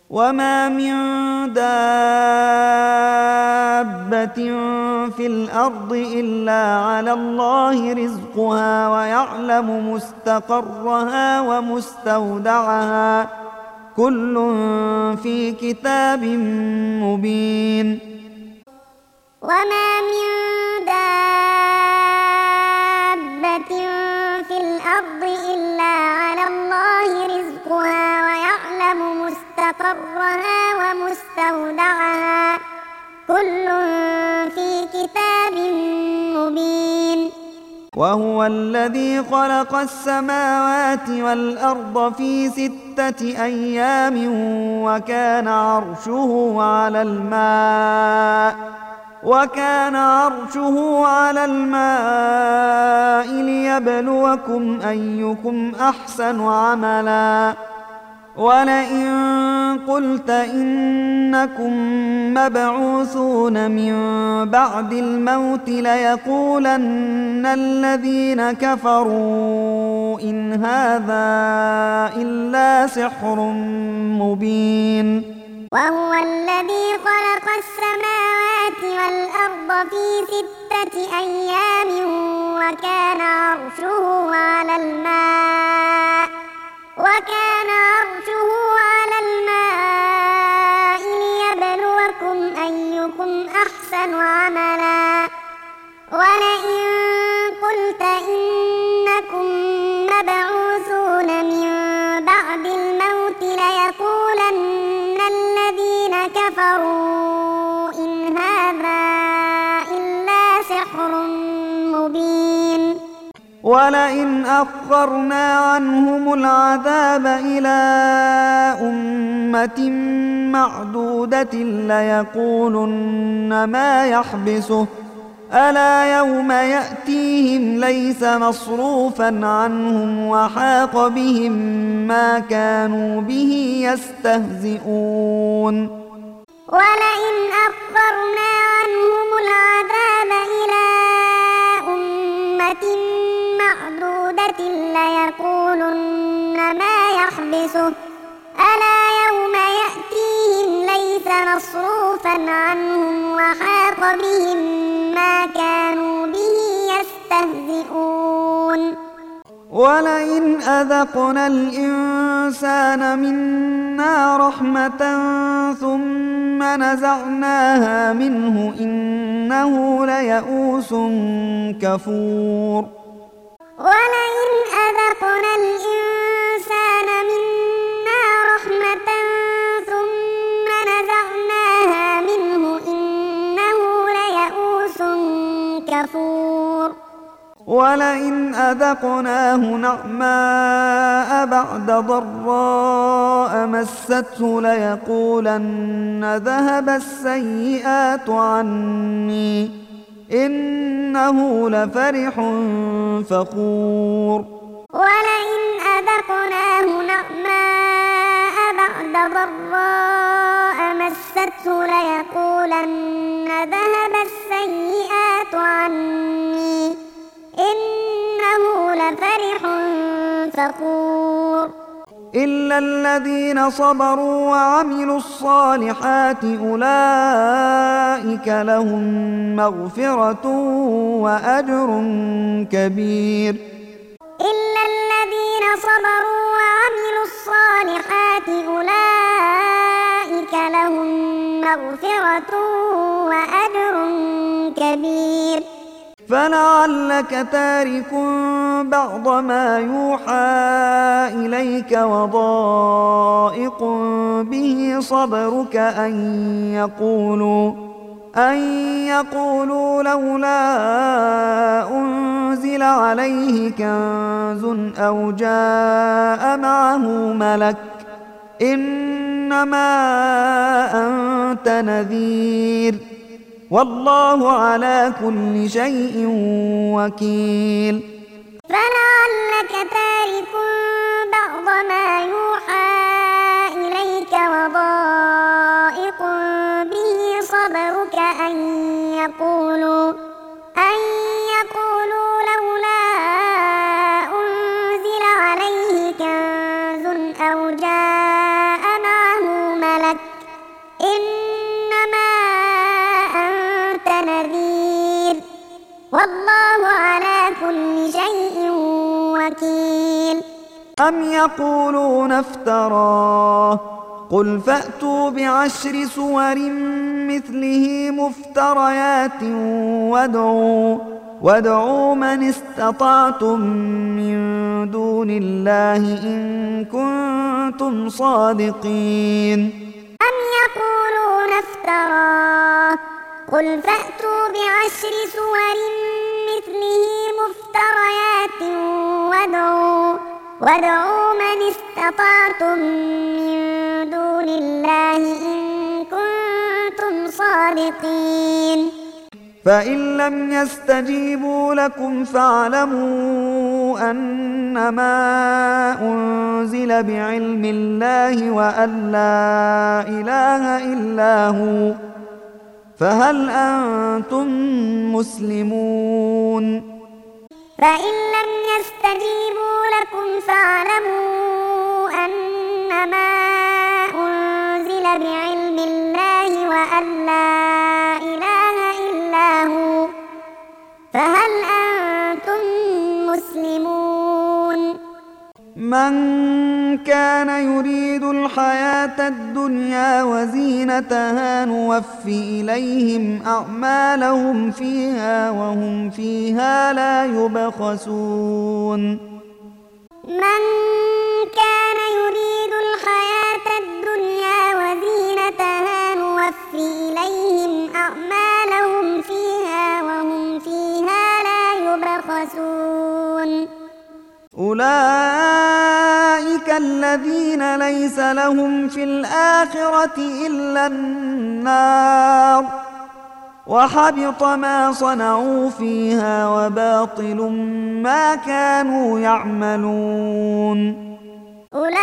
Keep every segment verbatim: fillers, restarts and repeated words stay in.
وما من دابة في الأرض إلا على الله رزقها ويعلم مستقرها ومستودعها كل في كتاب مبين. وما من دابة في الأرض إلا على الله رزقها ويعلم مستقرها ومستودعها كل في كتاب مبين. وهو الذي خلق السماوات والأرض في ستة أيام وكان عرشه على الماء وكان عرشه على الماء ليبلوكم أيكم أحسن عملا. ولئن قلت إنكم مبعوثون من بعد الموت ليقولن الذين كفروا إن هذا إلا سحر مبين. وهو الذي خلق السماوات والأرض في ستة أيام وكان عرشه على الماء وكان عرشه على الماء ليبلوكم أيكم أحسن عملا. ولئن قلت إنكم مبعوثون من بعد الموت ليقولن الذين كفروا إن هذا إلا سحر مبين. ولئن أخرنا عنهم العذاب إلى أمة معدودة ليقولن ما يحبسه ألا يوم يأتيهم ليس مصروفا عنهم وحاق بهم ما كانوا به يستهزئون. ولئن أخرنا عنهم العذاب إلى أمة معدودة ليقولن ما يحبسه ألا يوم يأتيهم ليس مصروفا عنهم وحاق بهم ما كانوا به يستهزئون. ولئن أذقنا الإنسان منا رحمة ثم نزعناها منه إنه ليئوس كفور. ولئن أذقنا الإنسان منا رحمة ثم نزعناها منه إنه ليئوس كفور. ولئن أذقناه نعماء بعد ضراء مسته ليقولن ذهب السيئات عني إنه لفرح فخور. ولئن أذقناه نعماء بعد ضراء مسته ليقولن ذهب السيئات عني إنه لفرح فخور. إلا الذين صبروا وعملوا الصالحات أولئك لهم مغفرة وأجر كبير. إلا الذين صبروا وعملوا الصالحات أولئك لهم مغفرة وأجر كبير. فلعلك تارك بعض ما يوحى إليك وضائق به صبرك أن يقولوا أن يقولوا لولا أنزل عليه كنز أو جاء معه ملك إنما أنت نذير والله على كل شيء وكيل. فلعلك تارك بعض ما يوحى إليك وضائق به صبرك أن يقولوا أن يقولوا لولا أنزل عليه كنز أو جاء معه ملك أم يقولون افتراه قل فأتوا بعشر سور مثله مفتريات وادعوا, وادعوا من استطعتم من دون الله إن كنتم صادقين. أم يقولون افتراه قل فأتوا بعشر سور مثله مفتريات وادعوا, وادعوا من استطعتم من دون الله إن كنتم صادقين. فإن لم يستجيبوا لكم فاعلموا أنما أنزل بعلم الله وأن لا إله إلا هو فهل أنتم مسلمون؟ فإن لم يستجيبوا لكم فاعلموا أنما أنزل بعلم الله وأن لا إله إلا هو فهل أنتم مسلمون؟ من كان يريد الحياة الدنيا وزينتها نوفي إليهم أعمالهم فيها وهم فيها لا يبخسون. من كان يريد الحياة الدنيا وزينتها نوفي إليهم أعمالهم فيها وهم فيها لا يبخسون. أولئك الذين ليس لهم في الآخرة إلا النار وحبط ما صنعوا فيها وباطل ما كانوا يعملون. أولئك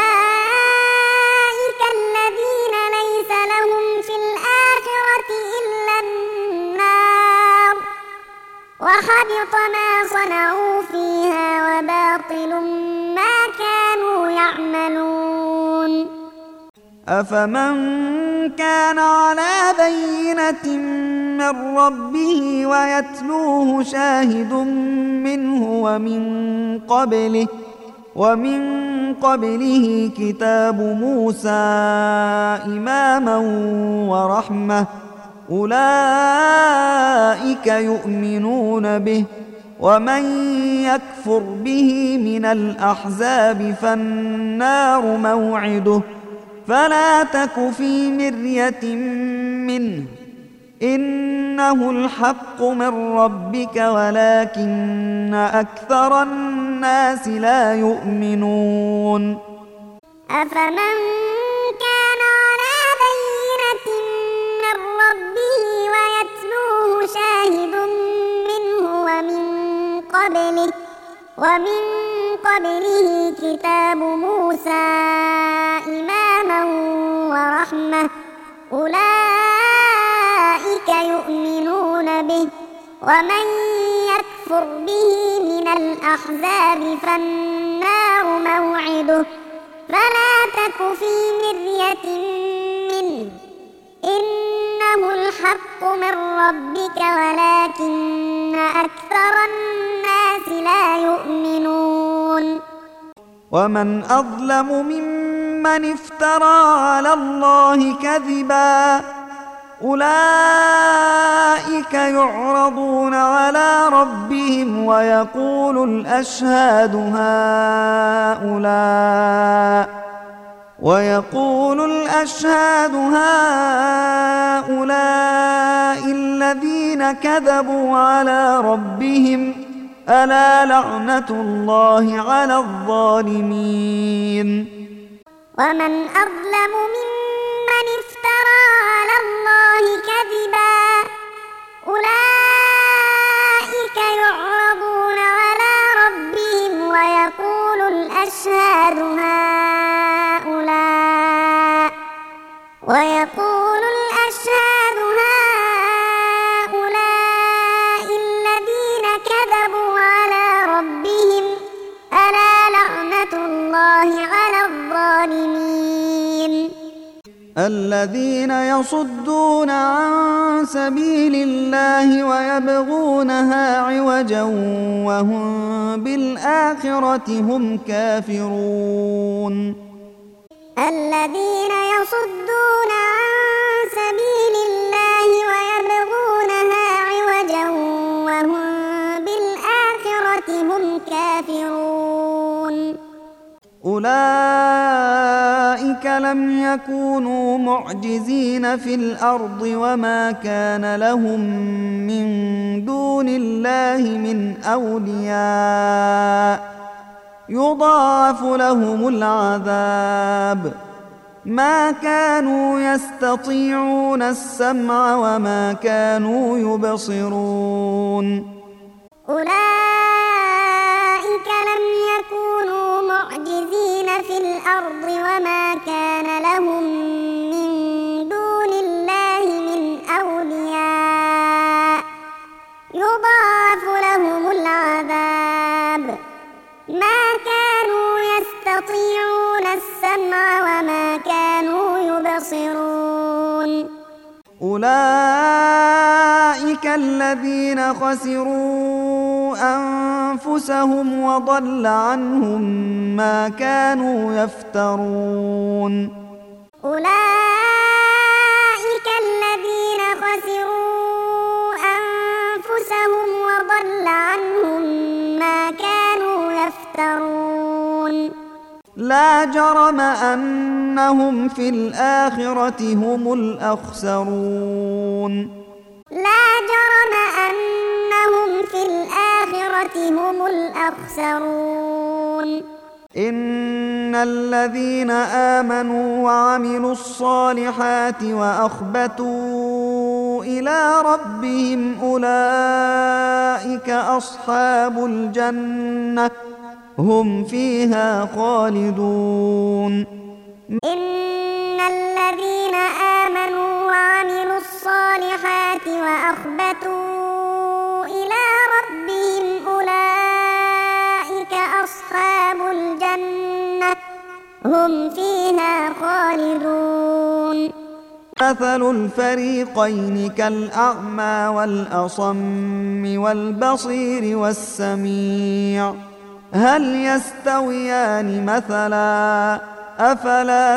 الذين ليس لهم في الآخرة إلا النار وحبط ما صنعوا فيها وباطل ما كانوا يعملون. أفمن كان على بينة من ربه ويتلوه شاهد منه ومن قبله ومن قبله كتاب موسى إماما ورحمة أولئك يؤمنون به ومن يكفر به من الأحزاب فالنار موعده فلا تك في مرية منه إنه الحق من ربك ولكن أكثر الناس لا يؤمنون. أفمن كان على بينة من ربه ويتلوه شاهد منه ومن قبله ومن قبله كتاب موسى إماما ورحمة أولئك يؤمنون به ومن يكفر به من الأحزاب فالنار موعده فلا تك في مرية منه إنه الحق من ربك ولكن أكثر الناس لا يؤمنون. ومن أظلم ممن افترى على الله كذبا أولئك يعرضون على ربهم ويقول الأشهاد هؤلاء ويقول الأشهاد هؤلاء الذين كذبوا على ربهم ألا لعنة الله على الظالمين. ومن أظلم ممن افترى على الله كذبا أولئك يعرضون على ربهم ويقول الأشهاد هؤلاء ويقول الأشهاد هؤلاء الذين كذبوا على ربهم ألا لعنة الله على الظالمين. الذين يصدون عن سبيل الله ويبغونها عوجا وهم بالآخرة هم كافرون الذين يصدون عن سبيل الله ويبغونها عوجا وهم بالآخرة هم كافرون أولئك لم يكونوا معجزين في الأرض وما كان لهم من دون الله من أولياء يضاعف لهم العذاب ما كانوا يستطيعون السمع وما كانوا يبصرون أولئك لم يكونوا معجزين في الأرض وما كان لهم من دون الله من أولياء يضاعف لهم العذاب ما كانوا يستطيعون السمع وما كانوا يبصرون أولئك الذين خسروا أنفسهم وضل عنهم ما كانوا يفترون أولئك الذين خسروا أنفسهم وضل عنهم ما كانوا يفترون لا جرم أنهم في الآخرة هم الأخسرون لا جرم أنهم في الآخرة هم الأخسرون إن الذين آمنوا وعملوا الصالحات وأخبتوا إلى ربهم أولئك أصحاب الجنة هم فيها خالدون إن الذين آمنوا وعملوا الصالحات وأخبتوا إلى ربهم أولئك أصحاب الجنة هم فيها خالدون مثل الفريقين كالأعمى والأصم والبصير والسميع هل يستويان مثلا أفلا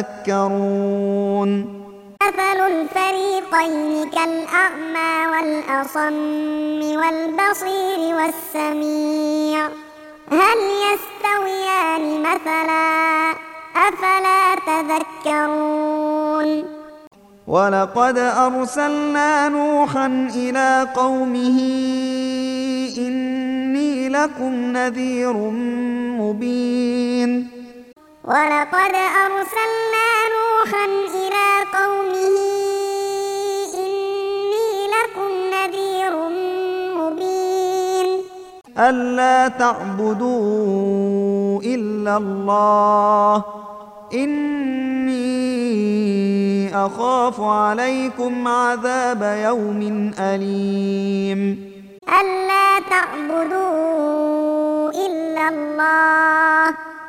تذكرون مثل الفريقين كالأعمى والأصم والبصير والسميع هل يستويان مثلا أفلا تذكرون ولقد أرسلنا نوحا إلى قومه إني لكم نذير مبين ولقد أرسلنا نوحا إلى قومه إني لكم نذير مبين ألا تعبدوا إلا الله إني أخاف عليكم عذاب يوم أليم ألا تعبدوا إلا الله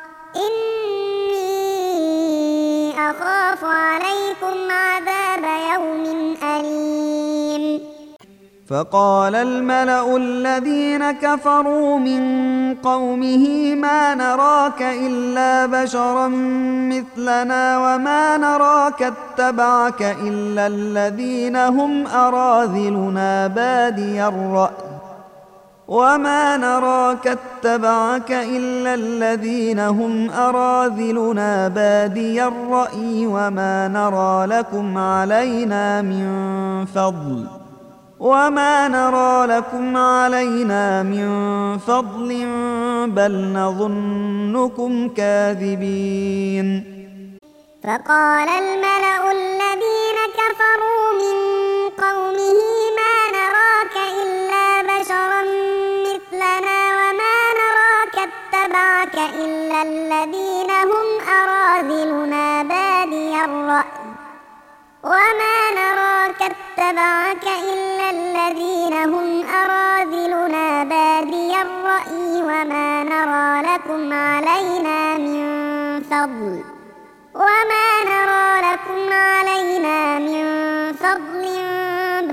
إني أخاف عليكم عذاب يوم أليم فقال الملأ الذين كفروا من قومه ما نراك إلا بشرا مثلنا وما نراك اتبعك إلا الذين هم أراذلنا بادي الرأي وما نراك اتبعك إلا الذين هم أراذلنا بادي الرأي وما نرى لكم علينا من فضل وما نرى لكم علينا من فضل بل نظنكم كاذبين فقال الملأ الذين كفروا من قومه ما نراك إلا بشرا مثلنا وما نراك اتبعك إلا الذين هم أراذلنا بادي الرأي وما نراك اتبعك إلا الذين هم أراذلنا بادي الرأي وما نرى لكم علينا من فضل وما نرى لكم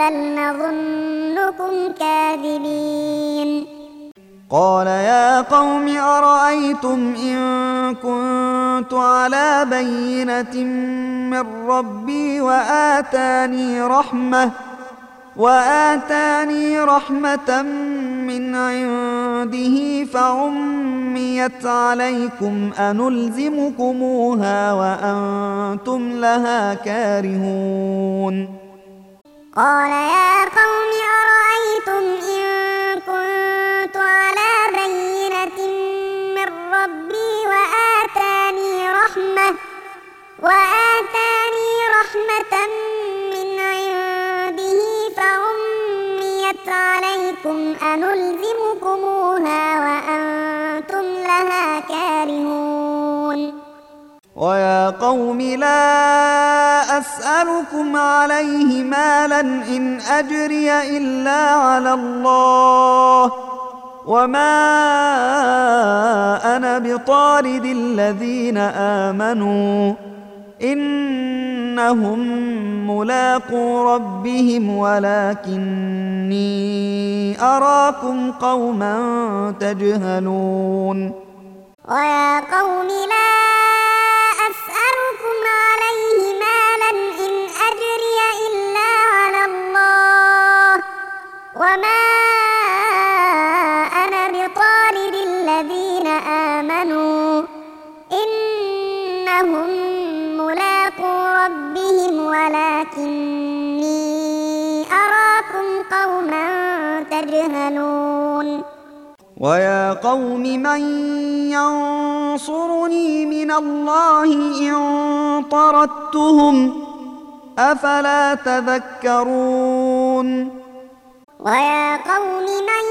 بل نظنكم كاذبين قال يا قوم أرأيتم إن كنت على بينة من ربي وآتاني رحمة وآتاني رحمة من عنده فعميت عليكم أنلزمكموها وأنتم لها كارهون قال يا قوم أرأيتم إن كنت على بينة من ربي وآتاني رحمة وآتاني رحمة من عنده فعميت عليكم أنلزمكموها وأنتم لها كارهون ويا قوم لا أسألكم عليه مالا إن أجري إلا على الله وما أنا بطارد الذين آمنوا إنهم ملاقو ربهم ولكني أراكم قوما تجهلون ويا قوم لا أسألكم عليه مالا إن أجري إلا على الله وما أنا بطارد الذين آمنوا إنهم ملاقو ربهم ولكني أراكم قوما تجهلون ويا قوم من ينصرني من الله إن طردتهم أفلا تذكرون ويا قوم من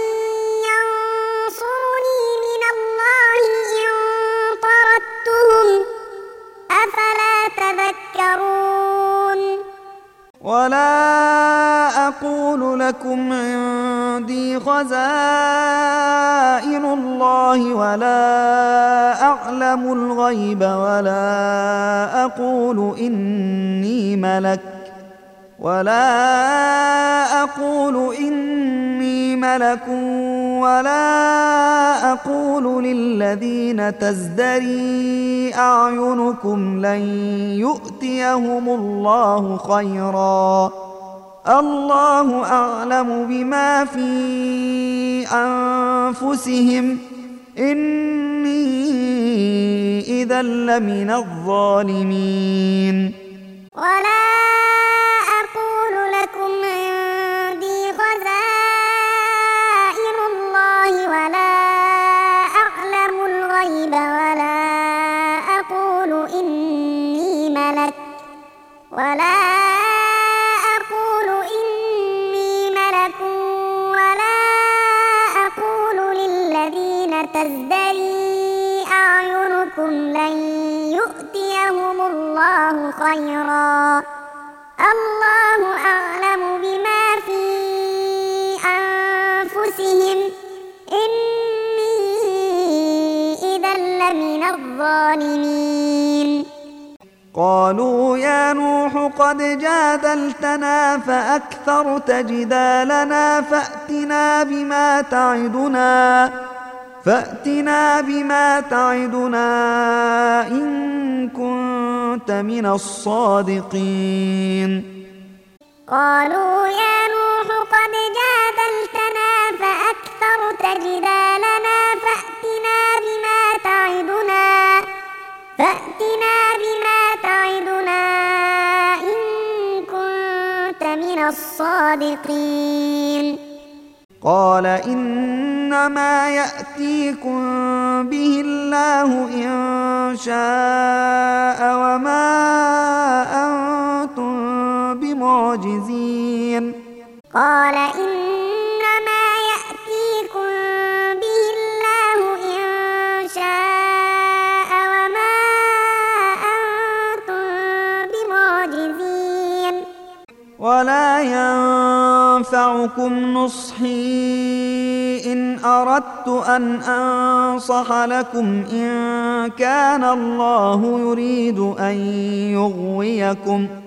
ينصرني من الله إن طردتهم أفلا تذكرون ولا أقول لكم عندي خزائن الله ولا أعلم الغيب ولا أقول إني ملك ولا أقول إني ملك ولا أقول للذين تزدري أعينكم لن يؤتيهم الله خيرا الله أعلم بما في أنفسهم إني إذا لمن الظالمين ولا أقول لكم عندي خزائن الله ولا أعلم الغيب ولا أقول إني ملك ولا أقول إني ملك ولا أقول للذين تزدري أعينكم لن يؤتيهم الله خيرا الله أعلم بما في أنفسهم إني إذا لمن الظالمين قالوا يا نوح قد جادلتنا فأكثرت جدالنا فأتنا بما تعدنا فأتنا بما تعدنا إن كنت من الصادقين قالوا يا نوح قد جادلتنا فأكثرت جدالنا فأتنا بما تعدنا فأتنا بما تعدنا إن كنت من الصادقين قال إنما يأتيكم به الله إن شاء وما أنتم بمعجزين قال إنما يأتيكم به الله إن شاء وما أنتم بمعجزين ولا ينفعكم نصحي إن أردت أن أنصح لكم إن كان الله يريد أن يغويكم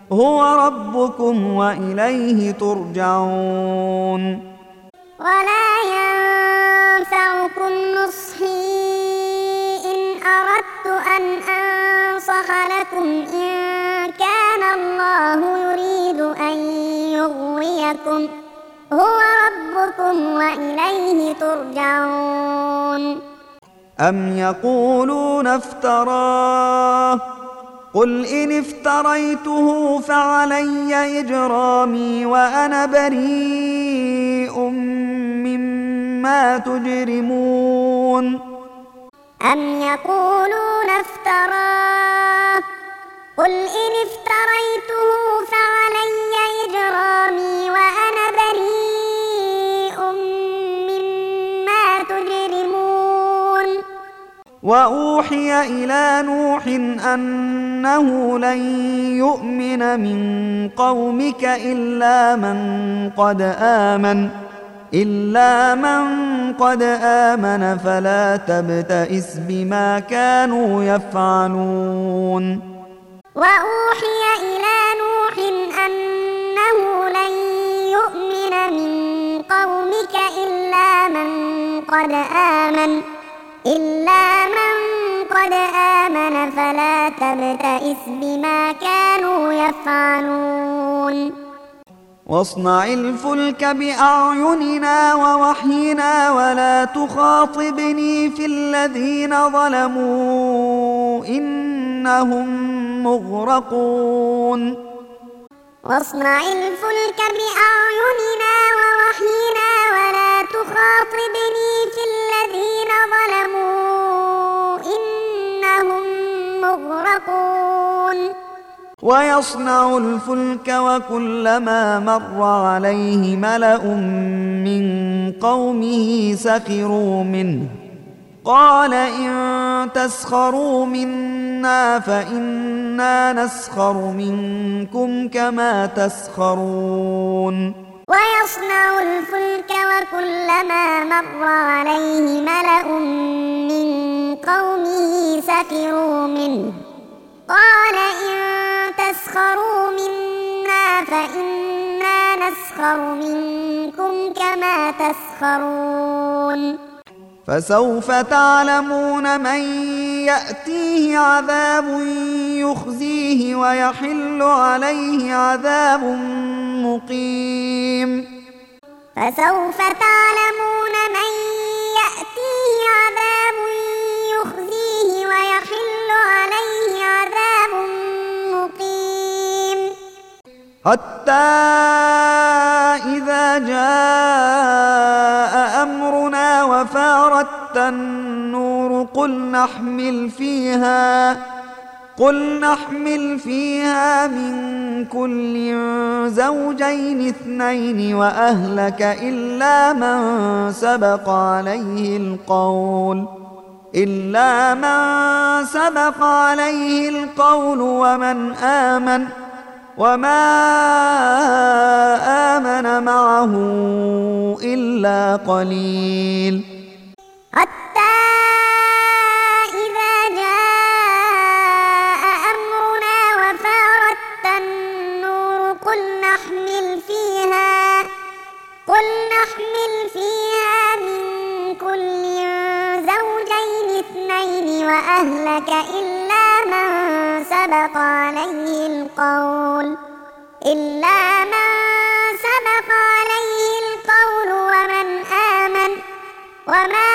هو ربكم وإليه ترجعون. ولا ينفعكم نصحي إن أردت أن أنصح لكم إن كان الله يريد أن يغويكم هو ربكم وإليه ترجعون. أم يقولون افتراه قل إن افتريته فعلي إجرامي وأنا بريء مما تجرمون. أم يقولون افتراه قل إن افتريته فعلي إجرامي وأنا بريء مما تجرمون. وأوحي إلى نوح أنه لن يؤمن من قومك إلا من قد آمن إلا من قد آمن فلا تبتئس بما كانوا يفعلون. وأوحي إلى نوح أنه لن يؤمن من قومك إلا من قد آمن إلا من قد آمن فلا تبتئس بما كانوا يفعلون. واصنع الفلك بأعيننا ووحينا ولا تخاطبني في الذين ظلموا إنهم مغرقون. واصنع الفلك بأعيننا ووحينا ولا تخاطبني في الذين ظلموا إنهم مغرقون. ويصنع الفلك وكلما مر عليه ملأ من قومه سخروا منه قال إن تسخروا منا فإنا نسخر منكم كما تسخرون. ويصنع الفلك وكلما مر عليه ملأ من قومه سخروا منه قال إن تسخروا منا فإنا نسخر منكم كما تسخرون. فسوف تعلمون من يأتيه عذاب يخزيه ويحل عليه عذاب مقيم. فسوف تعلمون من يأتيه عذاب يخزيه ويحل عليه عذاب مقيم. حتى إذا جاء أمرنا وفارت النور قل نحمل فيها قل نحمل فيها من كل زوجين اثنين وأهلك إلا من سبق عليه القول إلا من سبق عليه القول ومن آمن وما آمن معه إلا قليل. حتى إذا جاء أمرنا وفارت النور قل نحمل فيها قل نحمل فيها من كل زوجين اثنين وأهلك إلا من سبق عليه القول إلا من سبق عليه القول ومن آمن وما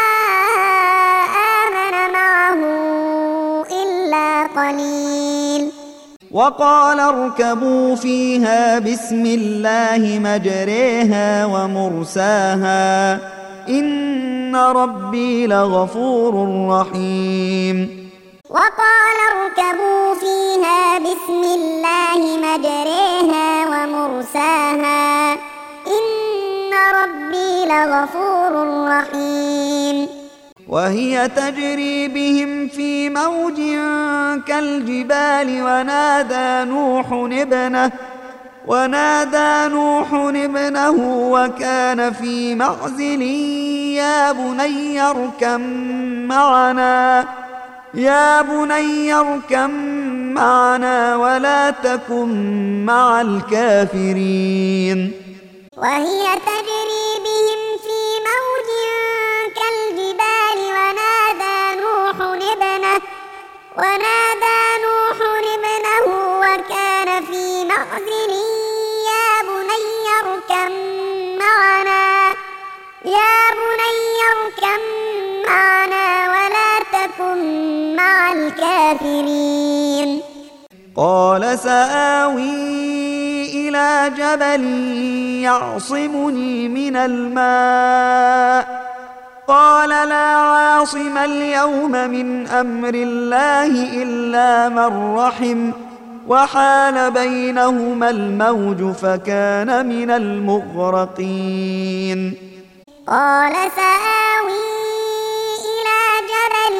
آمن معه إلا قليل. وقال اركبوا فيها بسم الله مجريها ومرساها إن ربي لغفور رحيم. وقال اركبوا فيها بسم الله مجريها ومرساها إن ربي لغفور رحيم. وهي تجري بهم في موج كالجبال ونادى نوح ابنه ونادى نوح ابنه وكان في معزل يا بني اركب معنا يا بني اركب معنا ولا تكن مع الكافرين. وهي تجري بهم في موج كالجبال ونادى نوح ابنه ونادى نوح ابنه وكان في معزل يا بني اركب معنا يا بني اركب معنا ولا تكن مع الكافرين. قال سآوي إلى جبل يعصمني من الماء قال لا عاصم اليوم من أمر الله إلا من رحم وحال بينهما الموج فكان من المغرقين. قال سآوي إلى جبل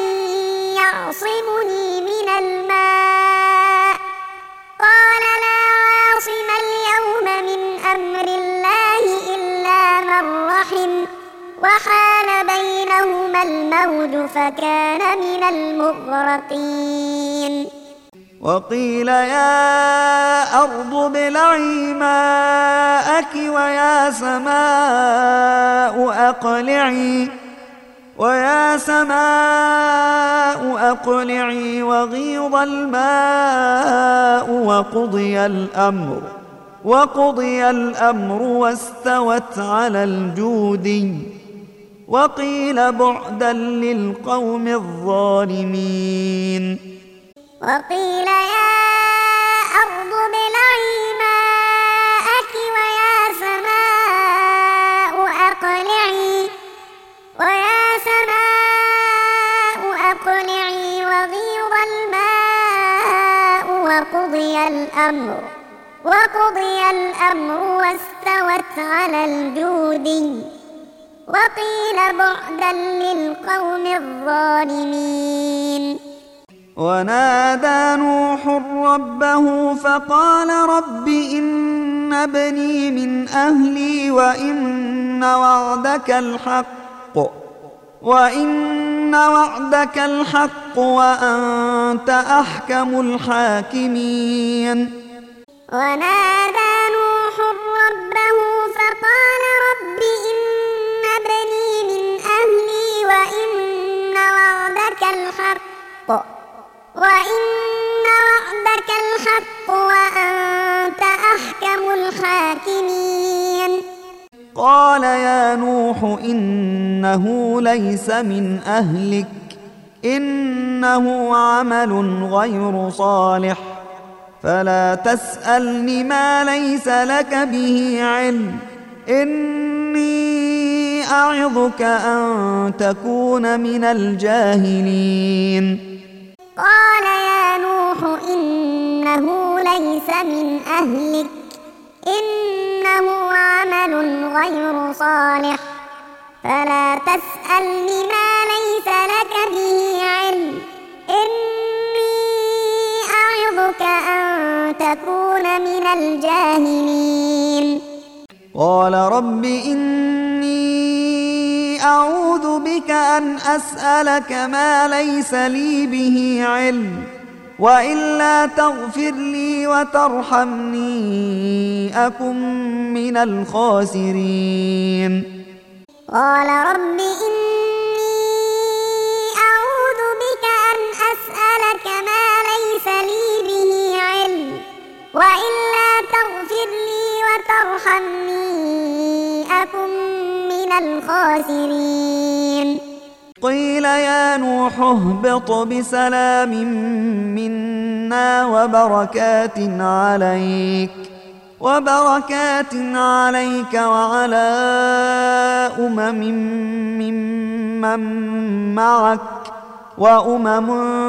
يعصمني من الماء قال لا عاصم اليوم من أمر الله إلا من رحم وحال بينهما الموج فكان من المغرقين. وقيل يا أرض ابلعي ماءك ويا سماء أقلعي ويا سماء أقلعي وغيض الماء وقضي الأمر وقضي الأمر واستوت على الجودي وقيل بعدا للقوم الظالمين. وقيل يا أرض ابلعي ماءك ويا سماء أقلعي ويا سماء أقلعي وغيض الماء وقضي الأمر وقضي الأمر واستوت على الجودي وقيل بعدا للقوم الظالمين. ونادى نوح ربه فقال رب إن ابني من أهلي وإن وعدك الحق وإن وعدك الحق وأنت أحكم الحاكمين. ونادى نوح ربه فقال رب إن ابني من أهلي وإن وعدك الحق وإن وعدك الحق وأنت أحكم الحاكمين. قال يا نوح إنه ليس من أهلك إنه عمل غير صالح فلا تسألني ما ليس لك به علم إني أعظك أن تكون من الجاهلين. قال يا نوح إنه ليس من أهلك إنه عمل غير صالح فلا تسألني ما ليس لك به علم إني أعظك أن تكون من الجاهلين. قال رب إني أعوذ بك أن أسألك ما ليس لي به علم وإلا تغفر لي وترحمني أكن من الخاسرين. قال رب إني أعوذ بك أن أسألك ما ليس لي به علم وإلا تغفر لي وترحمني أكن من الخاسرين. قيل يا نوح اهبط بسلام منا وبركات عليك وبركات عليك وعلى أمم ممن معك وأمم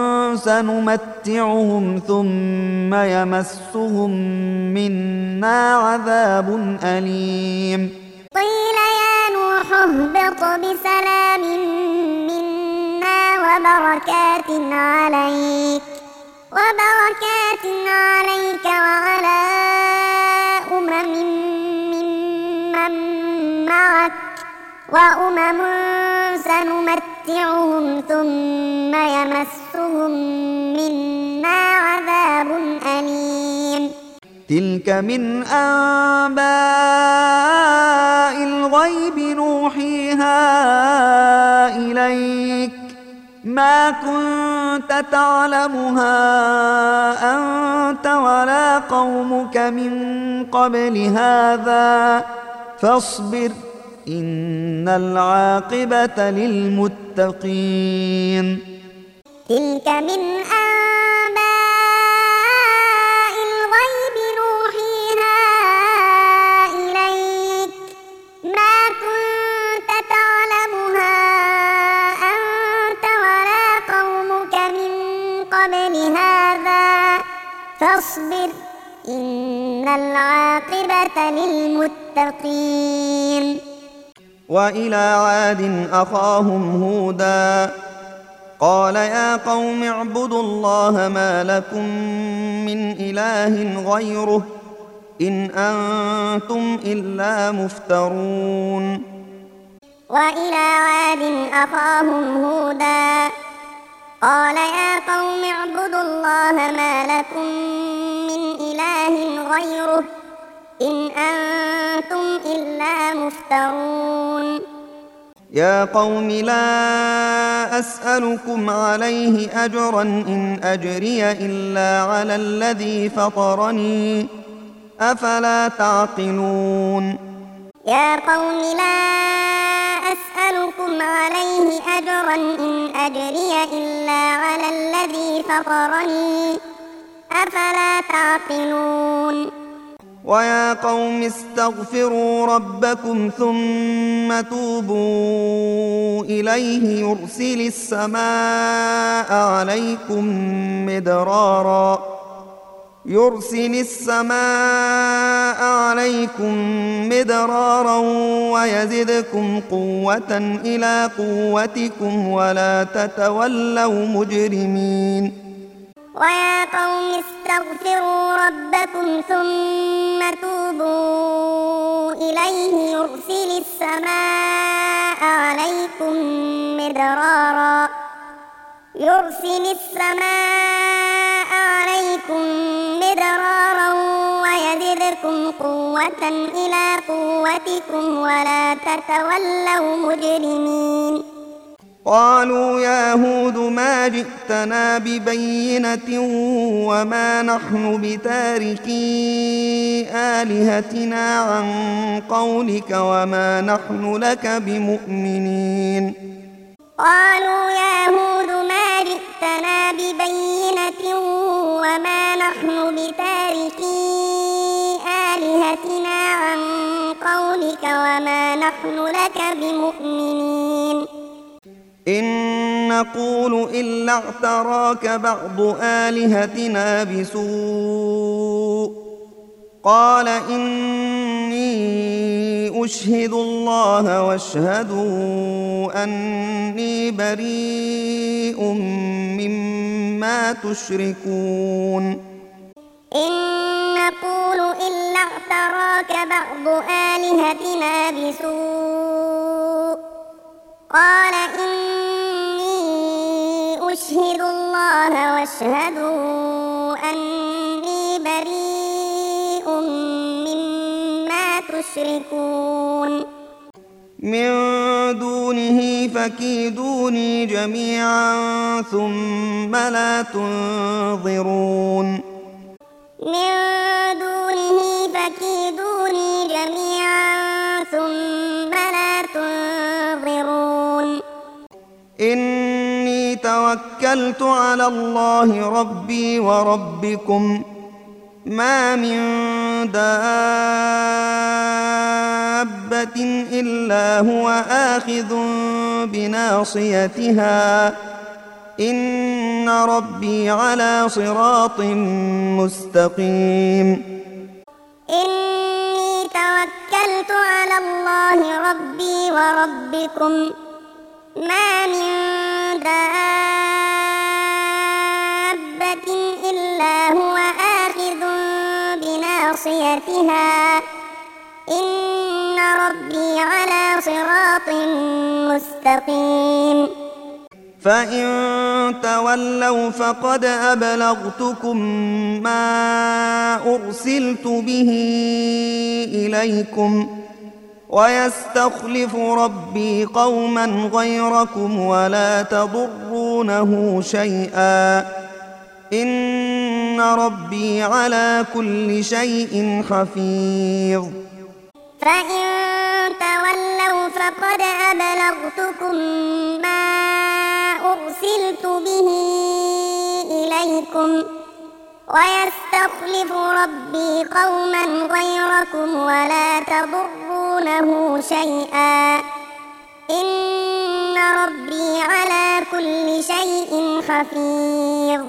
سنمتعهم ثم يمسهم منا عذاب أليم. قيل يا نوح اهبط بسلام منا وبركات عليك وبركات عليك وعلى أمم ممن معك وأمم سنمتعهم ثم يمسهم يمسهم منا عذاب أليم. تلك من أنباء الغيب نوحيها إليك ما كنت تعلمها أنت ولا قومك من قبل هذا فاصبر إن العاقبة للمتقين. تلك من أنباء الغيب نوحيها إليك ما كنت تعلمها أنت ولا قومك من قبل هذا فاصبر إن العاقبة للمتقين. وإلى عاد أخاهم هودا قال يا قوم اعبدوا الله ما لكم من إله غيره إن أنتم إلا مفترون. وإلى عاد أخاهم هودا قال يا قوم اعبدوا الله ما لكم من إله غيره إن أنتم إلا مفترون. يا قوم لا أسألكم عليه أجرا إن أجري إلا على الذي فطرني أفلا تعقلون. يا قوم لا أسألكم عليه أجرا إن أجري إلا على الذي فطرني أفلا تعقلون. ويا قوم استغفروا ربكم ثم توبوا إليه يرسل السماء عليكم مدرارا يرسل السماء عليكم مدرارا ويزدكم قوة إلى قوتكم ولا تتولوا مجرمين. ويا قوم استغفروا ربكم ثم توبوا إليه يرسل السماء عليكم مدرارا يرسل السماء عليكم مدرارا ويزدكم قوة إلى قوتكم ولا تتولوا مجرمين. قالوا يا هود ما جئتنا ببينة وما نحن بتاركي آلهتنا عن قولك وما نحن لك بمؤمنين. قالوا يا هود ما جئتنا ببينة وما نحن بتاركي آلهتنا عن قولك وما نحن لك بمؤمنين. إن نقول إلا اعتراك بعض آلهتنا بسوء قال إني أشهد الله واشهدوا أني بريء مما تشركون. إن نقول إلا اعتراك بعض آلهتنا بسوء قال إني أشهد الله واشهدوا أني بريء مما تشركون. من دونه فكيدوني جميعا ثم لا تنظرون. من دونه فكيدوني جميعا ثم لا تنظرون. إني توكلت على الله ربي وربكم ما من دابة إلا هو آخذ بناصيتها إن ربي على صراط مستقيم. إني توكلت على الله ربي وربكم ما من دابة إلا هو آخذ بناصيتها إن ربي على صراط مستقيم. فإن تولوا فقد أبلغتكم ما أرسلت به إليكم ويستخلف ربي قوما غيركم ولا تضرونه شيئا إن ربي على كل شيء حفيظ. فإن تولوا فقد أبلغتكم ما أرسلت به إليكم ويستخلف ربي قوما غيركم ولا تضرونه شيئا إن ربي على كل شيء حفيظ.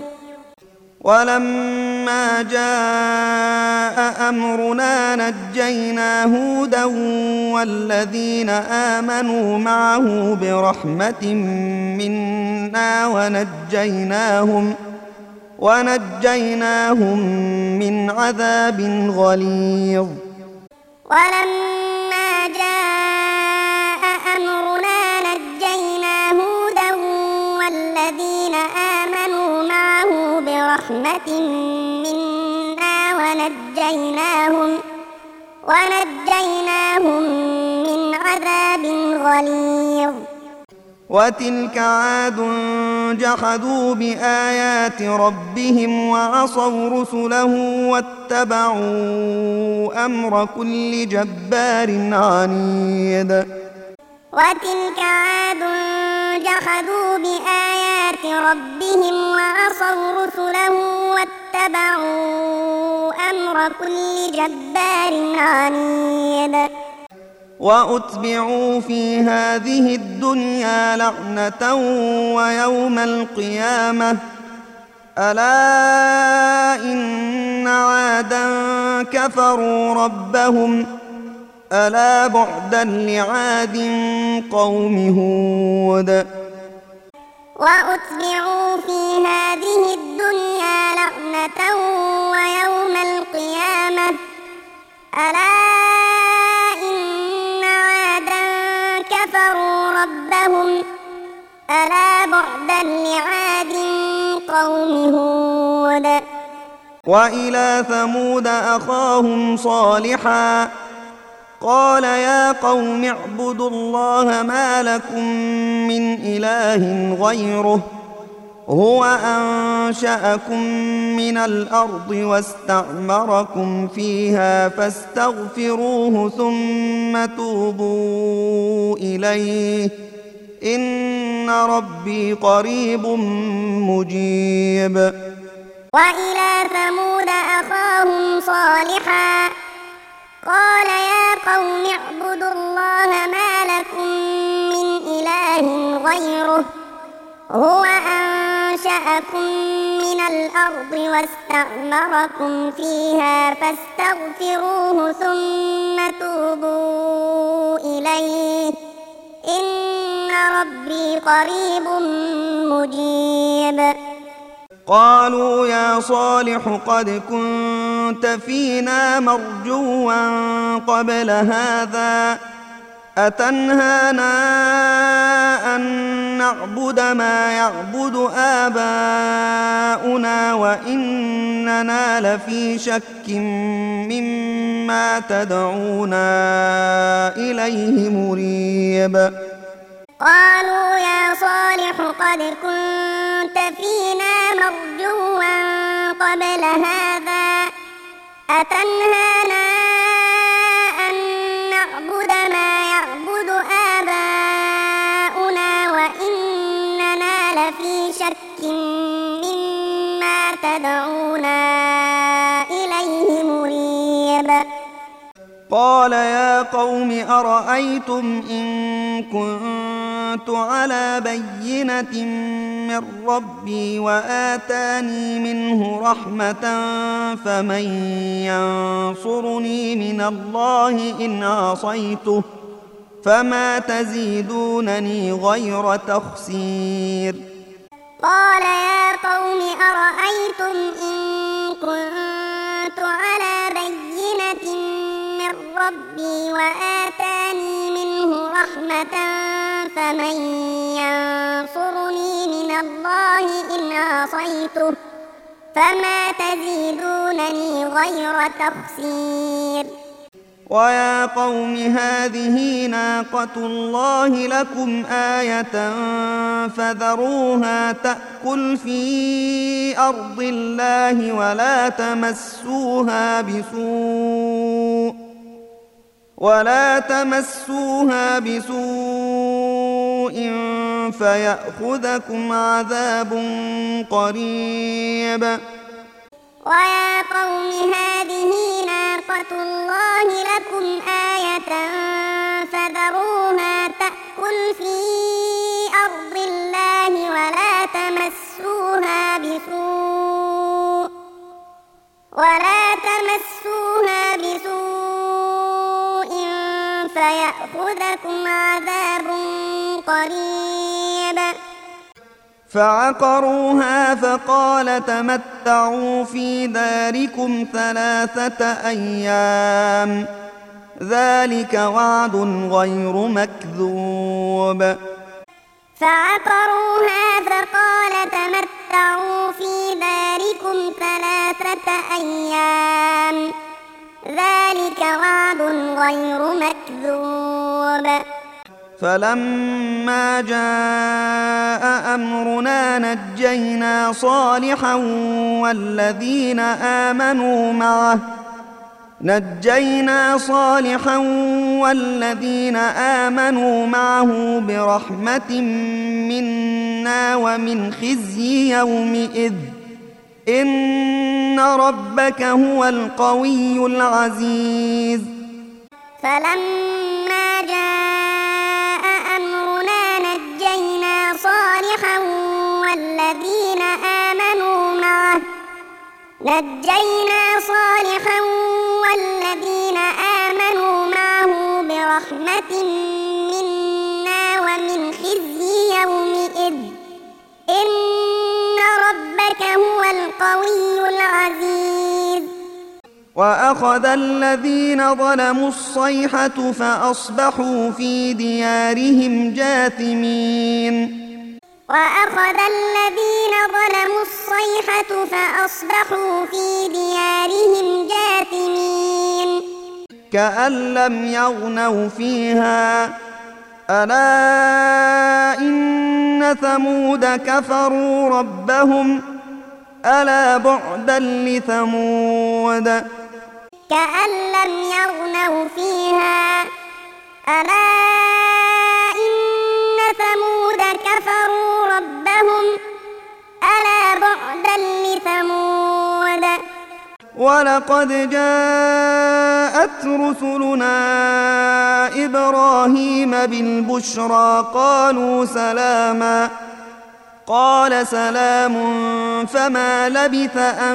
ولما جاء أمرنا نجينا هودا والذين آمنوا معه برحمة منا ونجيناهم ونجيناهم من عذاب غليظ. ولما جاء أمرنا نجينا هودا والذين آمنوا معه برحمة منا ونجيناهم ونجيناهم من عذاب غليظ. وتلك عاد جحدوا بآيات ربهم وعصوا رسله واتبعوا أمر كل جبار عنيد. وتلك عاد جحدوا بآيات ربهم وعصوا رسله واتبعوا أمر كل جبار عنيد. وأتبعوا في هذه الدنيا لعنة ويوم القيامة ألا إن عادا كفروا ربهم ألا بعدا لعاد قوم هود. وأتبعوا في هذه الدنيا لعنة ويوم القيامة ألا إن عادا كفروا ربهم ألا بعدا لعاد قوم هود. وإلى ثمود أخاهم صالحا قال يا قوم اعبدوا الله ما لكم من إله غيره هو أنشأكم من الأرض واستعمركم فيها فاستغفروه ثم توبوا إليه إن ربي قريب مجيب. وإلى ثمود أخاهم صالحا قال يا قوم اعبدوا الله ما لكم من إله غيره هو أنشأكم من الأرض واستعمركم فيها فاستغفروه ثم توبوا إليه إن ربي قريب مجيب. قالوا يا صالح قد كنت فينا مرجوا قبل هذا أتنهانا أن نعبد ما يعبد آباؤنا وإننا لفي شك مما تدعونا إليه مريب. قالوا يا صالح قد كنت فينا مرجوا قبل هذا أتنهانا أن نعبد ما يعبد آباؤنا وإننا لفي شك مما تدعونا إليه مريب. قال يا قوم أرأيتم إن كنت على بينة من ربي وآتاني منه رحمة فمن ينصرني من الله إن عصيته فما تزيدونني غير تخسير. قال يا قوم أرأيتم إن كنت على بينة من ربي وآتاني منه رحمة فمن ينصرني من الله إن عصيته فما تزيدونني غير تخسير ويا قوم هذه ناقة الله لكم آية فذروها تأكل في أرض الله ولا تمسوها بسوء ولا تمسوها بسوء فيأخذكم عذاب قريب ويا قوم هذه ناقة الله لكم آية فذروها تأكل في أرض الله ولا تمسوها بسوء ولا تمسوها بسوء فيأخذكم عذاب قريب فعقروها فقال تمتعوا في داركم ثلاثة أيام ذلك وعد غير مكذوب فعقروها فقال تمتعوا في داركم ثلاثة أيام ذلك وعد غير مكذوب فلما جاء أمرنا نجينا صالحا والذين آمنوا معه نجينا صالحا والذين آمنوا معه برحمة منا ومن خزي يومئذ إن ربك هو القوي العزيز فلما جاء أمرنا نجينا صالحا والذين آمنوا معه نجينا صالحا والذين آمنوا معه برحمة منا ومن خزي يومئذ إن ربك هو القوي العزيز وأخذ الذين ظلموا الصيحة فأصبحوا في ديارهم جاثمين وأخذ الذين ظلموا الصيحة فأصبحوا في ديارهم جاثمين كأن لم يغنوا فيها ألا إن ثمود كفروا ربهم ألا بعدا لثمود كأن لم يغنوا فيها ألا إن ثمود كفروا ربهم ألا بعدا لثمود ولقد جاءت رسلنا إبراهيم بالبشرى قالوا سلاما قال سلام فما لبث أن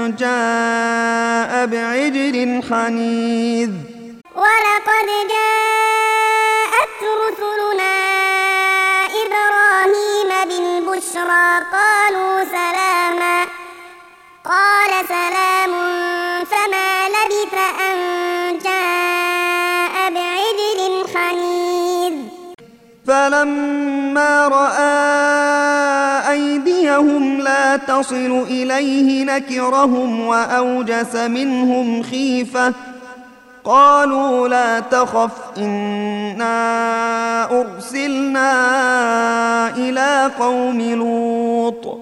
جاء بعجل حنيذ ولقد جاءت رسلنا إبراهيم بالبشرى قالوا سلاما قال سلام فما لبث أن جاء بعجل حنيذ فلما رأى أيديهم لا تصل إليه نكرهم وأوجس منهم خيفة قالوا لا تخف إنا أرسلنا إلى قوم لوط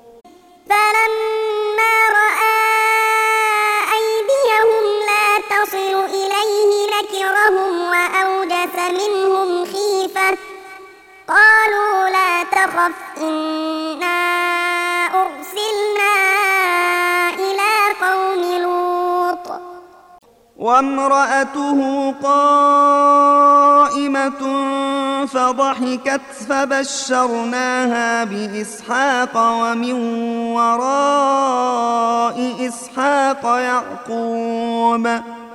فلما رأى أيديهم لا تصل إليه نكرهم وأوجس منهم خيفة قالوا لا تخف إنا أرسلنا إلى قوم لوط وامرأته قائمة فضحكت فبشرناها بإسحاق ومن وراء إسحاق يعقوب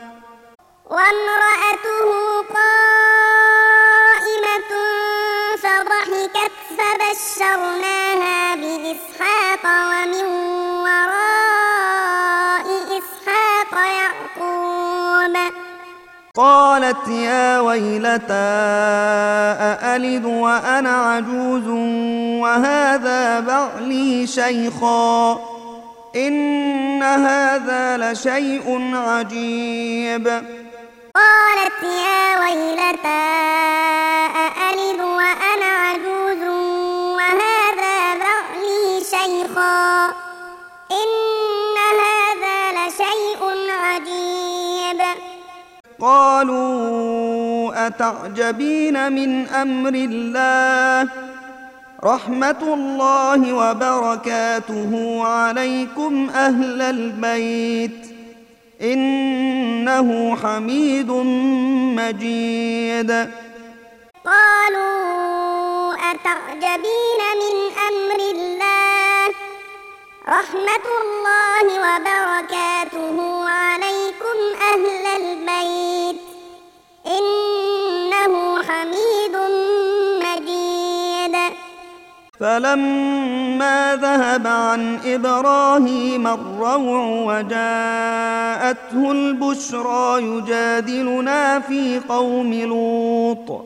وامرأته قائمة فضحكت فبشرناها بإسحاق ومن وراء إسحاق يعقوب قالت يا ويلتى أألد وأنا عجوز وهذا بعلي شيخا إن هذا لشيء عجيب. قالت يا ويلتى أألد وأنا عجوز وهذا بعلي شيخا إن هذا لشيء عجيب. قالوا أتعجبين من أمر الله رحمة الله وبركاته عليكم أهل البيت إنه حميد مجيد. قالوا أتعجبين من أمر الله رحمة الله وبركاته عليكم أهل البيت إنه حميد مجيد. فلما ذهب عن إبراهيم الروع وجاءته البشرى يجادلنا في قوم لوط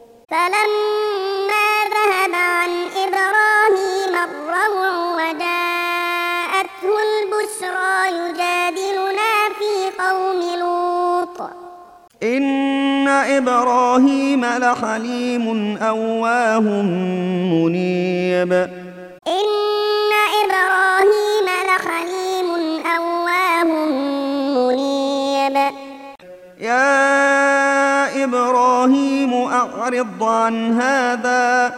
فلما ذهب عن إبراهيم الروع وجاءته البشرى يجادلنا في قوم لوط إن إبراهيم لحليم أواه منيب. إن إبراهيم لحليم أواه منيب. يا إبراهيم أعرض عن هذا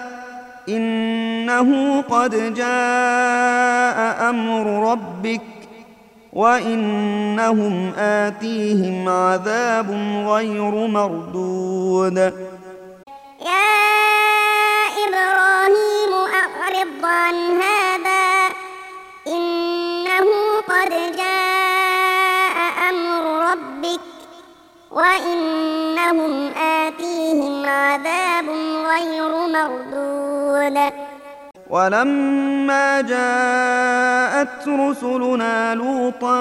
إنه قد جاء أمر ربك وإنهم آتيهم عذاب غير مردود. يا إبراهيم أعرض عن هذا إنه قد جاء أمر ربك وإنهم آتيهم عذاب غير مردود. ولما جاءت رسلنا لوطا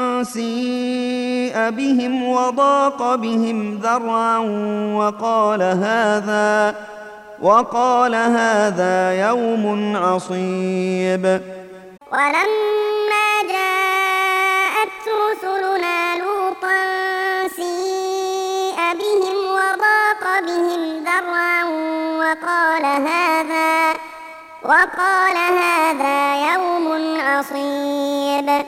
سيء بهم وضاق بهم ذرعا وقال هذا وقال هذا يوم عصيب. ولما جاءت رسلنا لوطا سيء بهم وضاق بهم ذرعا وقال هذا وقال هذا يوم عصيب.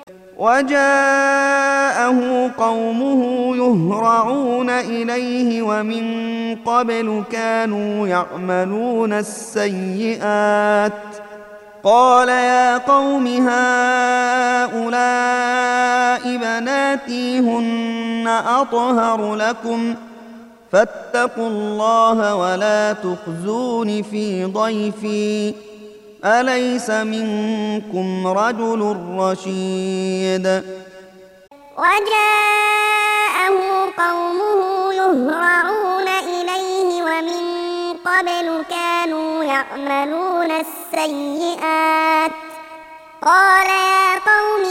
وجاءه قومه يهرعون إليه ومن قبل كانوا يعملون السيئات قال يا قوم هؤلاء بناتي هن أطهر لكم فاتقوا الله ولا تخزون في ضيفي أليس منكم رجل رشيد. وجاءه قومه يهرعون إليه ومن قبل كانوا يعملون السيئات قال يا قوم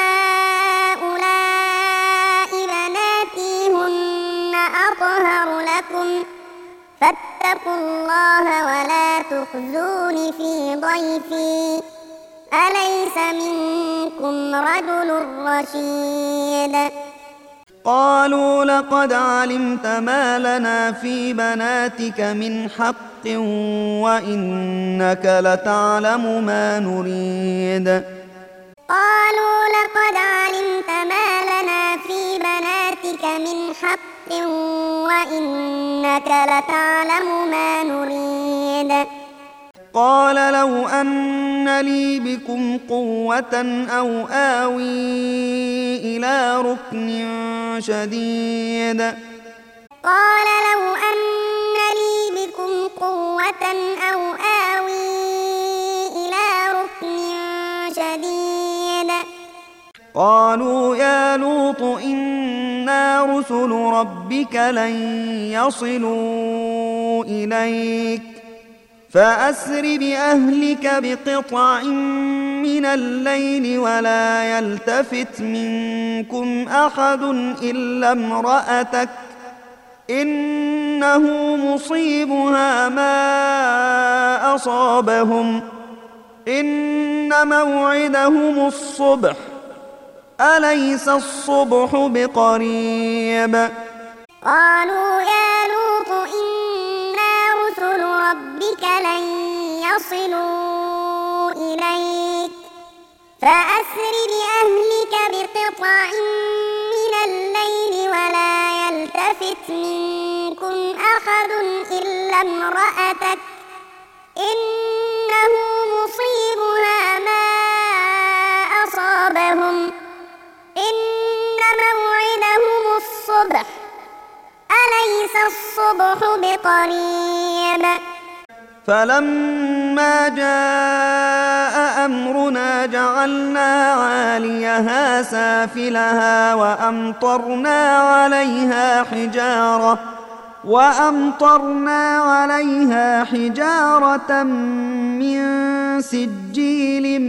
هؤلاء بناتي هن أطهر لكم فاتقوا الله ولا تخزون في ضيفي أليس منكم رجل رشيد. قالوا لقد علمت ما لنا في بناتك من حق وإنك لتعلم ما نريد. قالوا لقد علمت ما لنا في بناتك من حق وإنك لتعلم ما نريد. قال لو أن لي بكم قوة أو آوي إلى ركن شديد. قال لو أن لي بكم قوة أو آوي إلى ركن شديد. قالوا يا لوط إنا رسل ربك لن يصلوا إليك فأسر بأهلك بقطع من الليل ولا يلتفت منكم أحد إلا امرأتك إنه مصيبها ما أصابهم إن موعدهم الصبح أليس الصبح بقريب قالوا يا لوط إنا رسل ربك لن يصلوا إليك فأسر بأهلك بقطع من الليل ولا يلتفت منكم أحد إلا امرأتك إنه مصيبها ما أصابهم إن موعدهم الصبح أليس الصبح بقريب فلما جاء أمرنا جعلنا عاليها سافلها وأمطرنا عليها حجارة وأمطرنا عليها حجارة من سجيل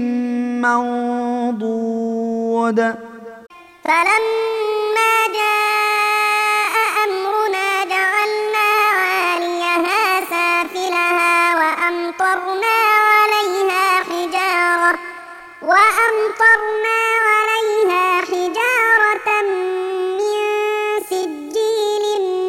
منضود فلما جاء أمرنا جعلنا عاليها سافلها وأمطرنا عليها حجارة وأمطرنا عليها حجارة من سجيل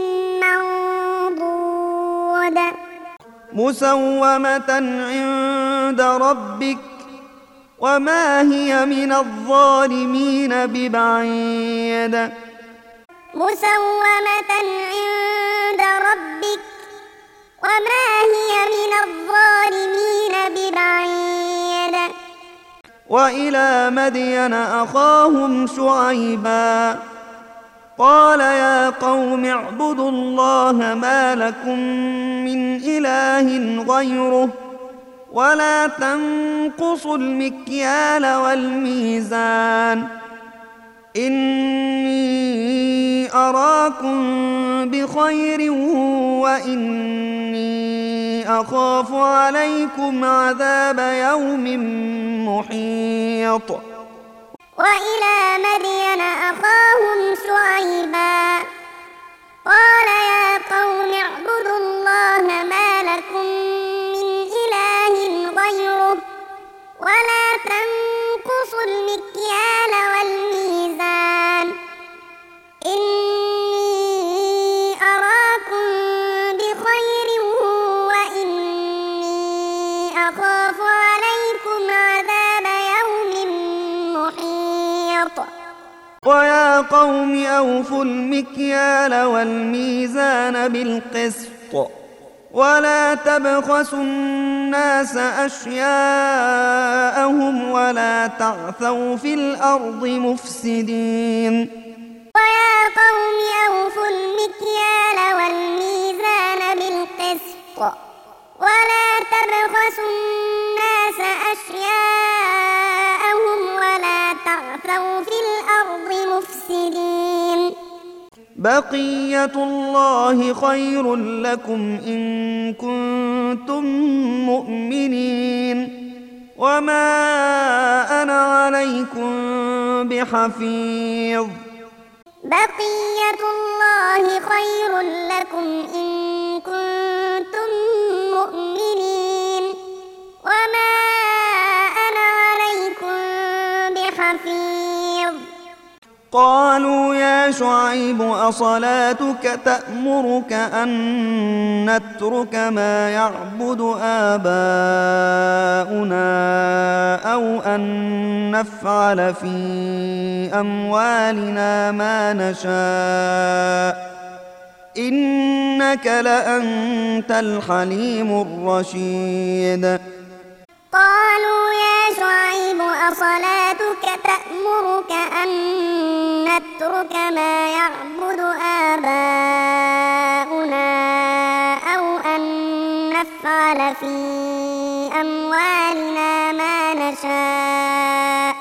منضود مسومة عند ربك وما هي من الظالمين ببعيد مسومة عند ربك وما هي من الظالمين ببعيد وإلى مدين أخاهم شعيبا قال يا قوم اعبدوا الله ما لكم من إله غيره ولا تنقصوا المكيال والميزان إني أراكم بخير وإني أخاف عليكم عذاب يوم محيط وإلى مدين أخاهم شعيبا قال يا قوم اعبدوا الله ما لكم من إله غيره ولا تنقصوا المكيال والميزان إني أراكم بخير وإني أخاف عليكم عذاب يوم محيط ويا قوم أوفوا المكيال والميزان بالقسط ولا تبخسوا الناس أشياءهم ولا تعثوا في الأرض مفسدين ويا قوم أوفوا المكيال والميزان بالقسط ولا تبخسوا الناس أشياءهم ولا تعثوا في الأرض مفسدين بقية الله خير لكم إن كنتم مؤمنين وما أنا عليكم بحفيظ بقية الله خير لكم إن كنتم مؤمنين وما أنا عليكم بحفيظ قالوا يا شعيب أصلاتك تأمرك أن نترك ما يعبد آباؤنا أو أن نفعل في أموالنا ما نشاء إنك لأنت الحليم الرشيد قالوا يا شعيب أصلاتك تأمرك أن نترك ما يعبد آباؤنا أو أن نفعل في أموالنا ما نشاء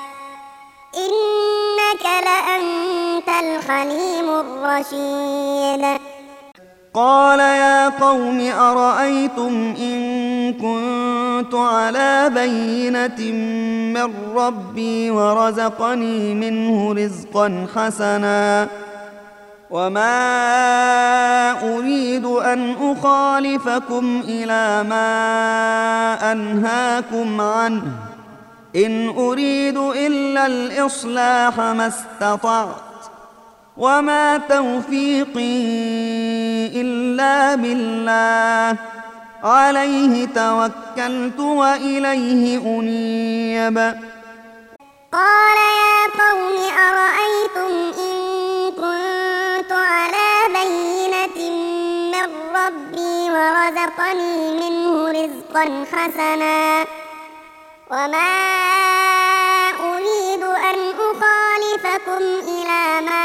إنك لأنت الحليم الرشيد قال يا قوم أرأيتم إن كنت على بينة من ربي ورزقني منه رزقا حسنا وما أريد أن أخالفكم إلى ما أنهاكم عنه إن أريد إلا الإصلاح ما استطعت وما توفيقي إلا بالله عليه توكلت وإليه أنيب. قال يا قوم أرأيتم إن كنت على بينة من ربي ورزقني منه رزقا حسنا وما أريد أن أخالفكم إلى ما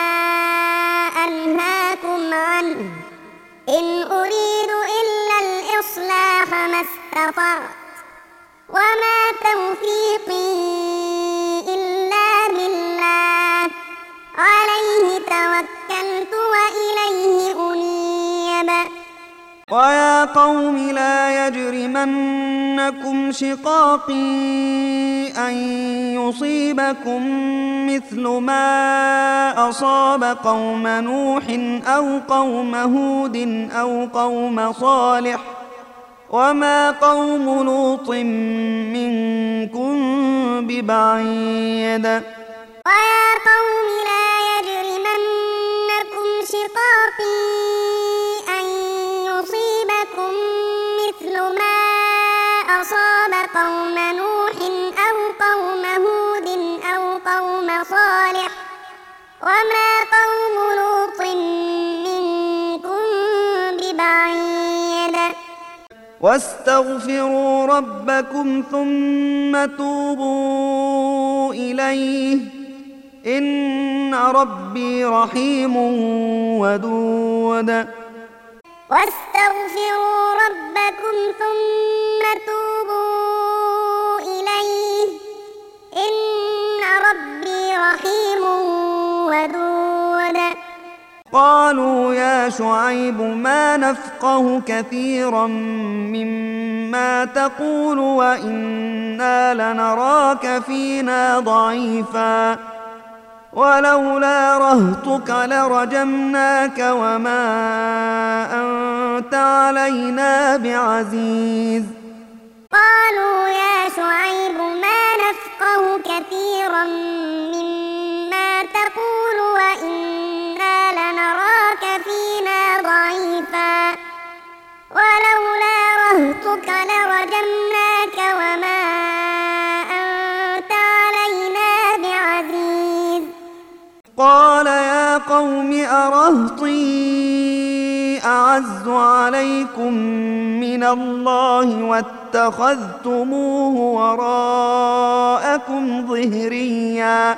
أنهاكم عنه إن أريد إلا الإصلاح ما استطعت وما توفيقي إلا بالله عليه توكلت وإليه أنيب. ويا قوم لا يجرمنكم شقاقي أن يصيبكم مثل ما أصاب قوم نوح أو قوم هود أو قوم صالح وما قوم لوط منكم ببعيد. ويا قوم لا يجرمنكم شقاقي أن يصيبكم مثل ما أصاب قوم نوح أو قوم هود أو قوم صالح وما قوم لوط منكم ببعيد. واستغفروا ربكم ثم توبوا إليه إن ربي رحيم ودود. واستغفروا ربكم ثم توبوا إليه إن ربي رحيم ودود. قالوا يا شعيب ما نفقه كثيرا مما تقول وإنا لنراك فينا ضعيفا ولولا رهطك لرجمناك وما أنت علينا بعزيز. قالوا يا شعيب ما نفقه كثيرا مما تقول وإنا لنراك فينا ضعيفا ولولا رهطك لرجمناك وما أنت علينا بعزيز. قال يا قوم أرهطي أعز عليكم من الله واتخذتموه وراءكم ظهريا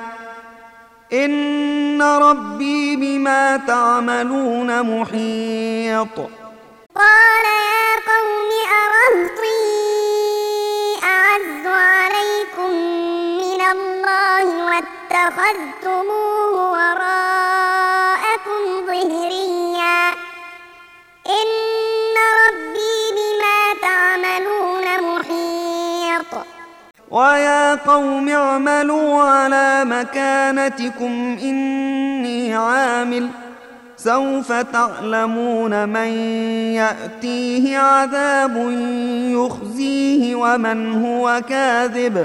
إن ربي بما تعملون محيط. قال يا قوم أرهطي أعز عليكم من الله واتخذتموه وراءكم ظهريا إن ربي بما تعملون محيط. ويا قوم اعملوا على مكانتكم إني عامل سوف تعلمون من يأتيه عذاب يخزيه ومن هو كاذب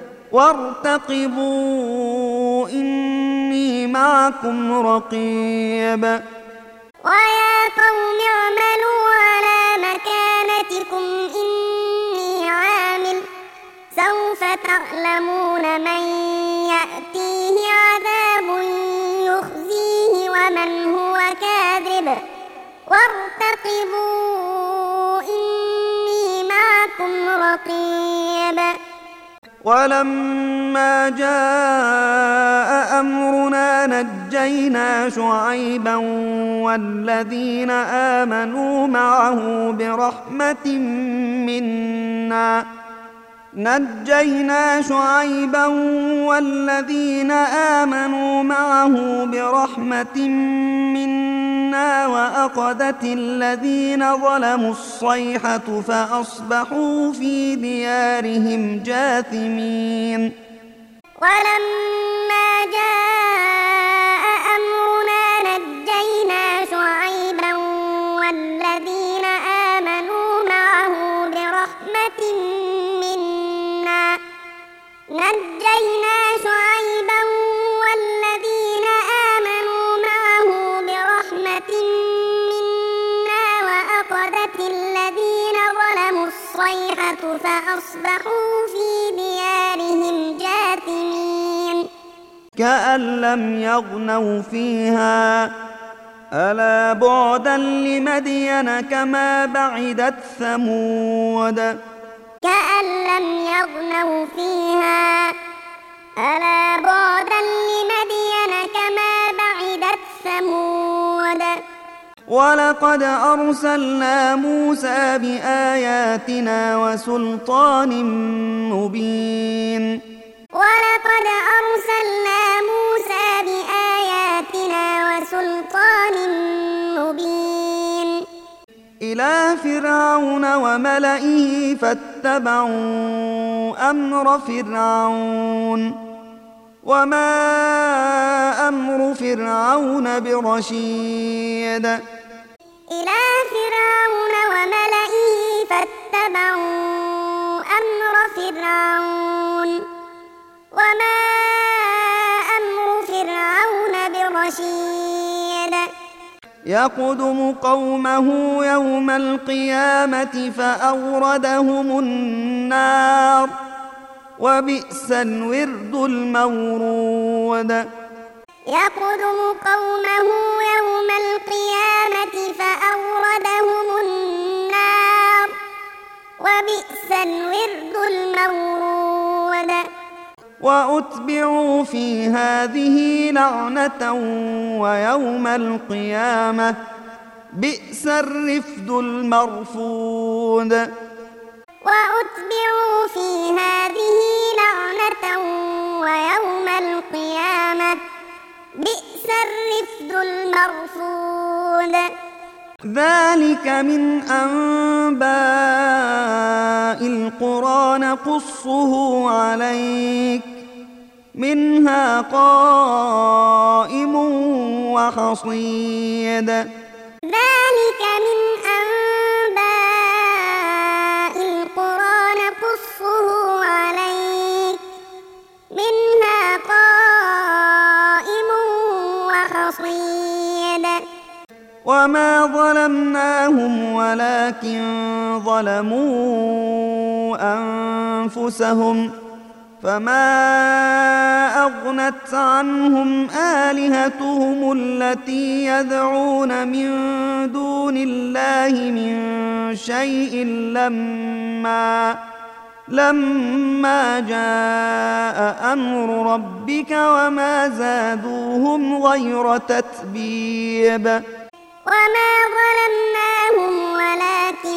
وارتقبوا إني معكم رقيب. ويا قوم اعملوا على مكانتكم إني عامل سوف تعلمون من يأتيه عذاب يخزيه ومن هو كاذب وارتقبوا إني معكم رقيب. ولما جاء أمرنا نجينا شعيبا والذين آمنوا معه برحمة منا نجينا شعيبا والذين آمنوا معه برحمة منا وأخذت الذين ظلموا الصيحة فأصبحوا في ديارهم جاثمين. ولما جاء أمرنا نجينا الصيحة فأصبحوا في ديارهم جاثمين كأن لم يغنوا فيها ألا بعدا لمدين كما بعدت ثمود كأن لم يغنوا فيها ألا بعدا لمدين كما بعدت ثمود ولقد أرسلنا موسى بآياتنا وسلطان مبين ولقد أرسلنا موسى بآياتنا وسلطان مبين إلى فرعون وملئه فاتبعوا أمر فرعون وما أمر فرعون برشيد إلى فرعون وملئه فاتبعوا أمر فرعون وما أمر فرعون برشيد يقدم قومه يوم القيامة فأوردهم النار وبئس الورد المورود يقدم قومه يوم القيامة فأوردهم النار وبئس الورد المورود وأتبعوا في هذه لعنة ويوم القيامة بئس الرفد المرفود وأتبعوا في هذه لعنة ويوم القيامة بئس الرفد المرفود ذلك من أنباء القرى نقصه عليك منها قائم وحصيد ذلك من أنباء القرى نقصه عليك منها قائم وحصيد وما ظلمناهم ولكن ظلموا أنفسهم فما أغنت عنهم آلهتهم التي يدعون من دون الله من شيء لما لما جاء أمر ربك وما زادوهم غير تتبيب وما ظلمناهم ولكن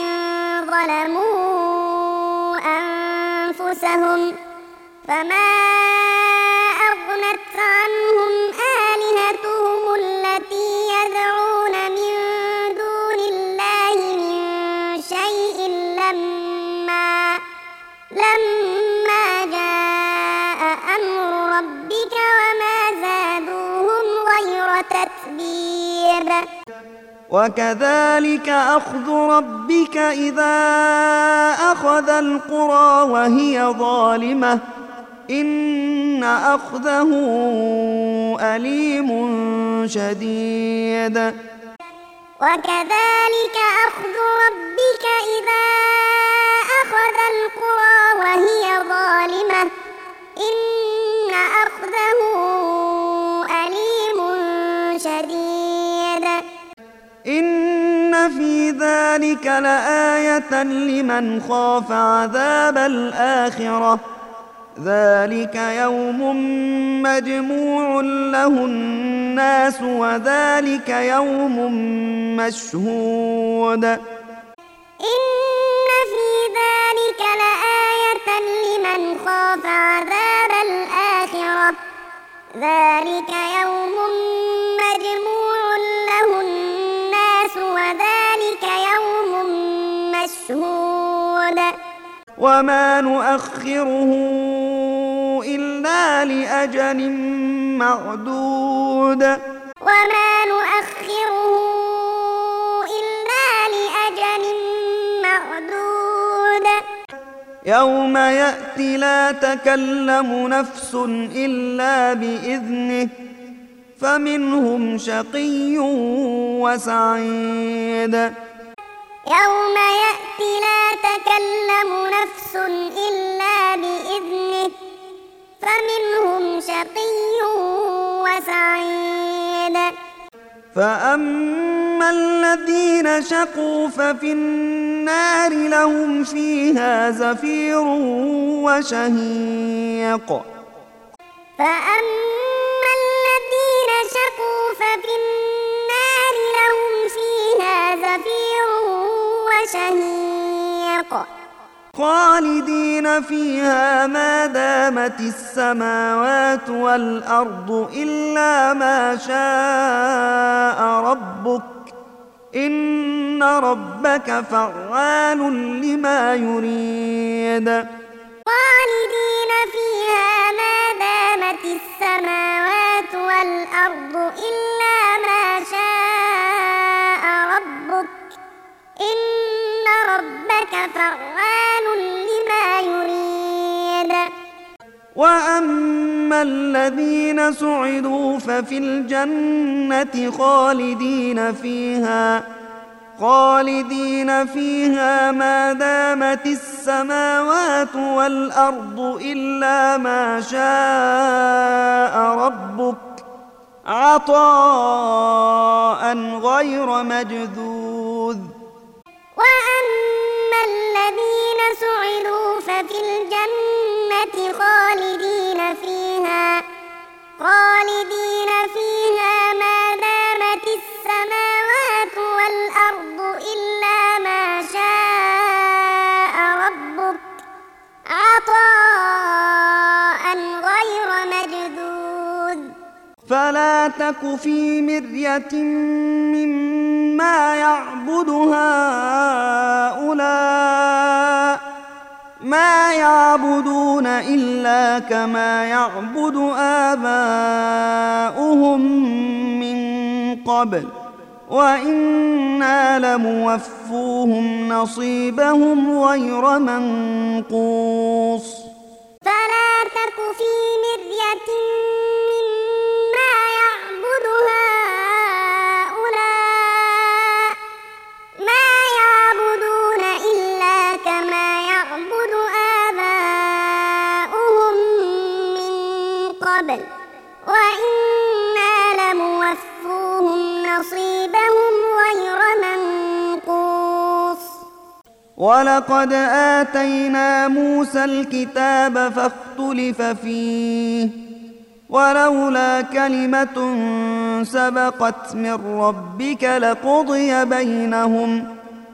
ظلموا أنفسهم فما أغنت عنهم آلهتهم التي يدعون من دون الله من شيء لما لما جاء أمر ربك وما زادوهم غير تتبيب وكذلك أخذ ربك إذا أخذ القرى وهي ظالمة إن أخذه أليم شديد وكذلك أخذ ربك إذا أخذ القرى وهي ظالمة إن أخذه أليم شديد إن في ذلك لآية لمن خاف عذاب الآخرة ذلك يوم مجموع له الناس وذلك يوم مشهود إن في ذلك لآية لمن خاف عذاب الآخرة ذلك يوم مجموع له الناس وذلك يوم مشهود وما نؤخره إلا لأجل معدود وما نؤخره إلا لأجل معدود يوم يأتي لا تكلم نفس إلا بإذنه فمنهم شقي وسعيد يوم يأتي لا تكلم نفس إلا بإذنه فمنهم شقي وسعيد. فأما الذين شقوا ففي النار لهم فيها زفير وشهيق. فأما الذين شقوا ففي النار لهم فيها زفير وشهيق خالدين فيها ما دامت السماوات والأرض إلا ما شاء ربك إن ربك فعال لما يريد. خالدين فيها ما دامت السماوات والأرض إلا ما شاء ربك إن ربك فعال لما يريد. وأما الذين سعدوا ففي الجنة خالدين فيها خالدين فيها ما دامت السماوات والأرض إلا ما شاء ربك عطاء غير مجذوذ. وأما الذين سعدوا ففي الجنة خالدين فيها خالدين فيها ما دامت السماوات والأرض إلا ما شاء ربك عطاء غير مجذوذ. فلا تك في مرية مما يعبد هؤلاء ما يعبدون إلا كما يعبد آباؤهم من قبل وإنا لموفوهم نصيبهم غير منقوص. فلا تك في مرية مما يعبد هؤلاء ما يعبدون إلا كما يعبد آباؤهم من قبل وإنا لموفوهم نصيبهم غير منقوص. ولقد آتينا موسى الكتاب فاختلف فيه ولولا كلمة سبقت من ربك لقضي بينهم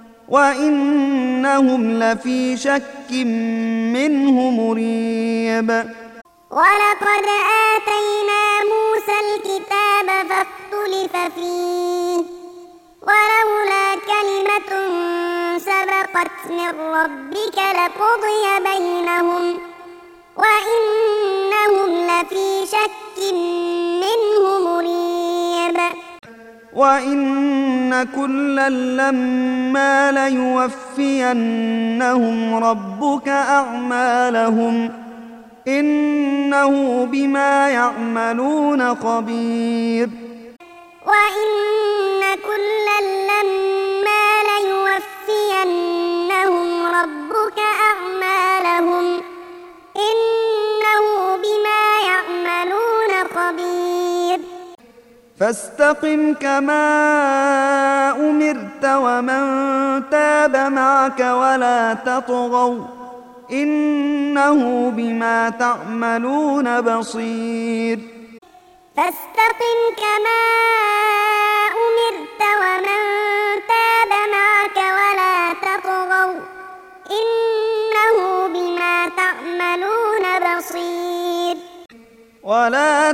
وإنهم لفي شك منه مريب. ولقد آتينا موسى الكتاب فاختلف فيه ولولا كلمة سبقت من ربك لقضي بينهم وإنهم لفي شك منه مريب. وإن كلا لما ليوفينهم ربك أعمالهم إنه بما يعملون خبير. وإن كلا لما ليوفينهم ربك أعمالهم إنه بما يعملون خبير. فاستقم كما أمرت ومن تاب معك ولا تطغوا إنه بما تعملون بصير. فاستقم كما أمرت ومن تاب معك ولا تطغوا إنه بما تعملون بصير. ولا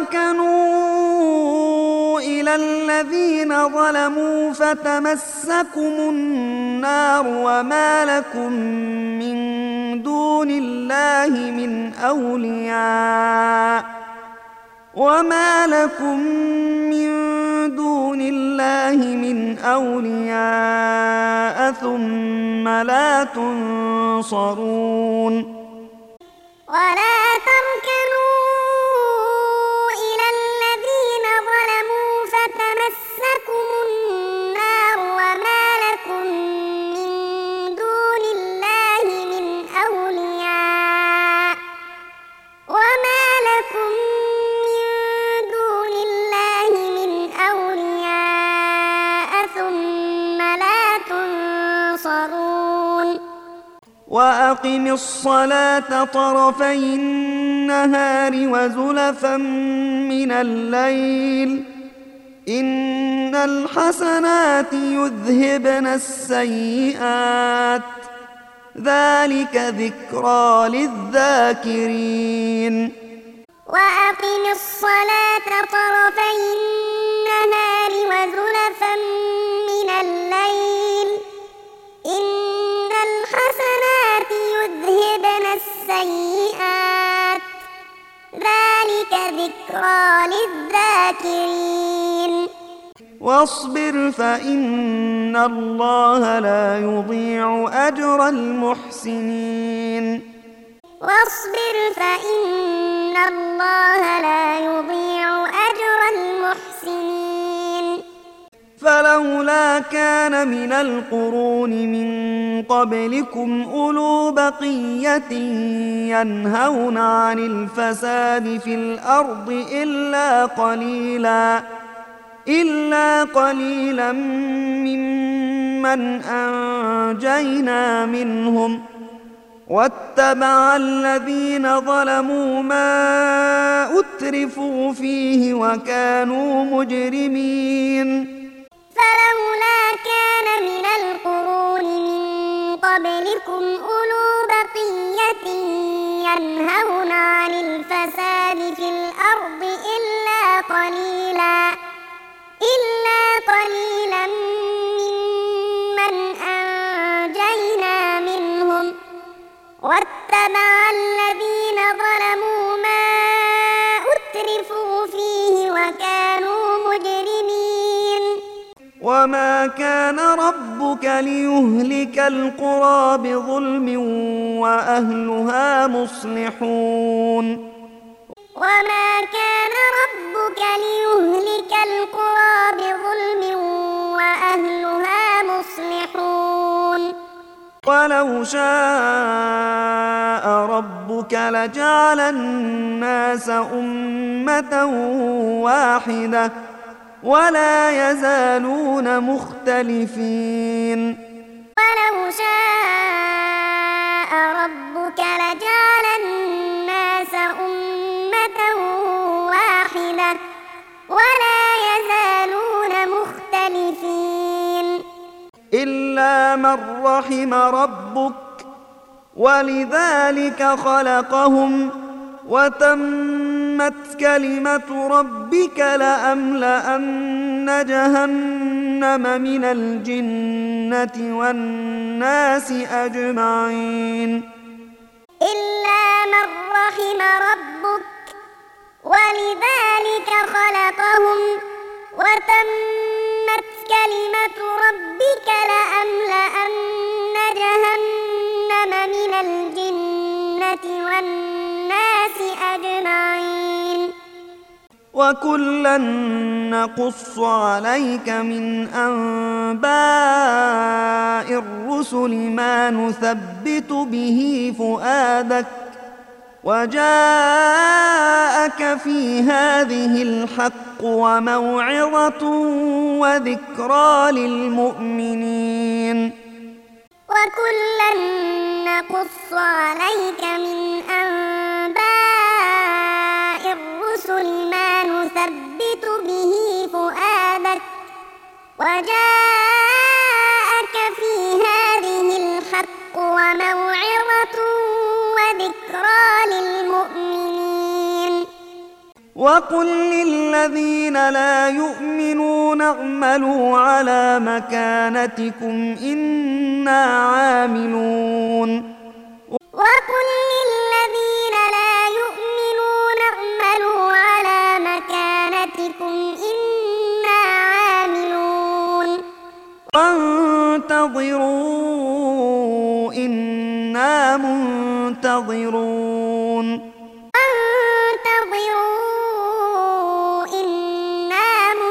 تركنوا إلى الذين ظلموا فتمسكم النار وما لكم من دون الله من أولياء وما لكم من دون الله من أولياء ثم لا تنصرون. ولا تركنوا إلى الذين ظلموا فتمسكم النار وما لكم وأقم الصلاة طرفي النهار وزلفا من الليل إن الحسنات يذهبن السيئات ذلك ذكرى للذاكرين وأقم الصلاة طرفي النهار وزلفا من الليل إن الحسنات يذهبن السيئات ذلك ذكرى للذاكرين واصبر فإن الله لا يضيع أجر المحسنين واصبر فإن الله لا يضيع أجر المحسنين فلولا كان من القرون من قبلكم أولو بقية ينهون عن الفساد في الأرض إلا قليلا إلا قليلا ممن أنجينا منهم واتبع الذين ظلموا ما أترفوا فيه وكانوا مجرمين فلولا كان من القرون من قبلكم أولو بقية ينهون عن الفساد في الأرض إلا قليلا إلا قليلا ممن أنجينا منهم واتبع الذين ظلموا ما أترفوا فيه وكانوا مجرمين وما كان ربك ليهلك القرى بظلم وأهلها مصلحون وما كان ربك ليهلك القرى بظلم وأهلها مصلحون ولو شاء ربك لجعل الناس أمة واحدة ولا يزالون مختلفين ولو شاء ربك لجعل الناس أمة واحدة ولا يزالون مختلفين إلا من رحم ربك ولذلك خلقهم وتمت كلمة ربك لأملأن جهنم من الجنة والناس أجمعين إلا من رحم ربك ولذلك خلقهم وتمت كلمة ربك لأملأن جهنم من الجنة والناس أجمعين وكلا نقص عليك من أنباء الرسل ما نثبت به فؤادك وجاءك في هذه الحق وموعظة وذكرى للمؤمنين وكلا نقص عليك من أنباء الرسل ما نثبت به فؤادك وجاءك في هذه الحق وموعظة وذكرى للمؤمنين وقل للذين لا يؤمنون اعملوا على مكانتكم إنا عاملون وقل للذين لا يؤمنون اعملوا على مكانتكم إنا عاملون وانتظروا إنا منتظرون وانتظروا إنا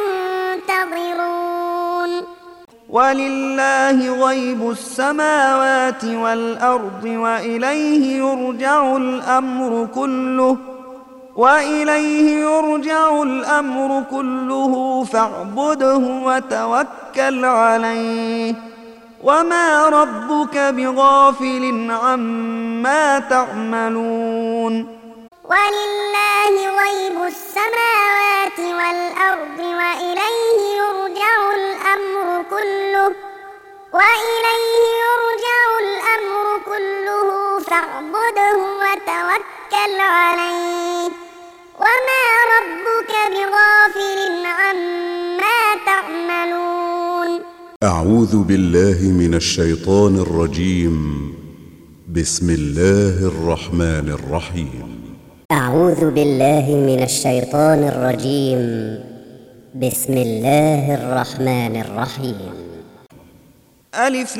منتظرون ولله غيب السماوات والأرض وإليه يرجع الأمر كله وإليه يرجع الأمر كله فاعبده وتوكل عليه وما ربك بغافل عما تعملون ولله غيب السماوات والأرض وإليه يرجع الأمر كله وإليه يرجع الأمر كله فاعبده وتوكل عليه وما ربك بغافل عما تعملون. أعوذ بالله من الشيطان الرجيم. بسم الله الرحمن الرحيم. أعوذ بالله من الشيطان الرجيم. بسم الله الرحمن الرحيم. ألف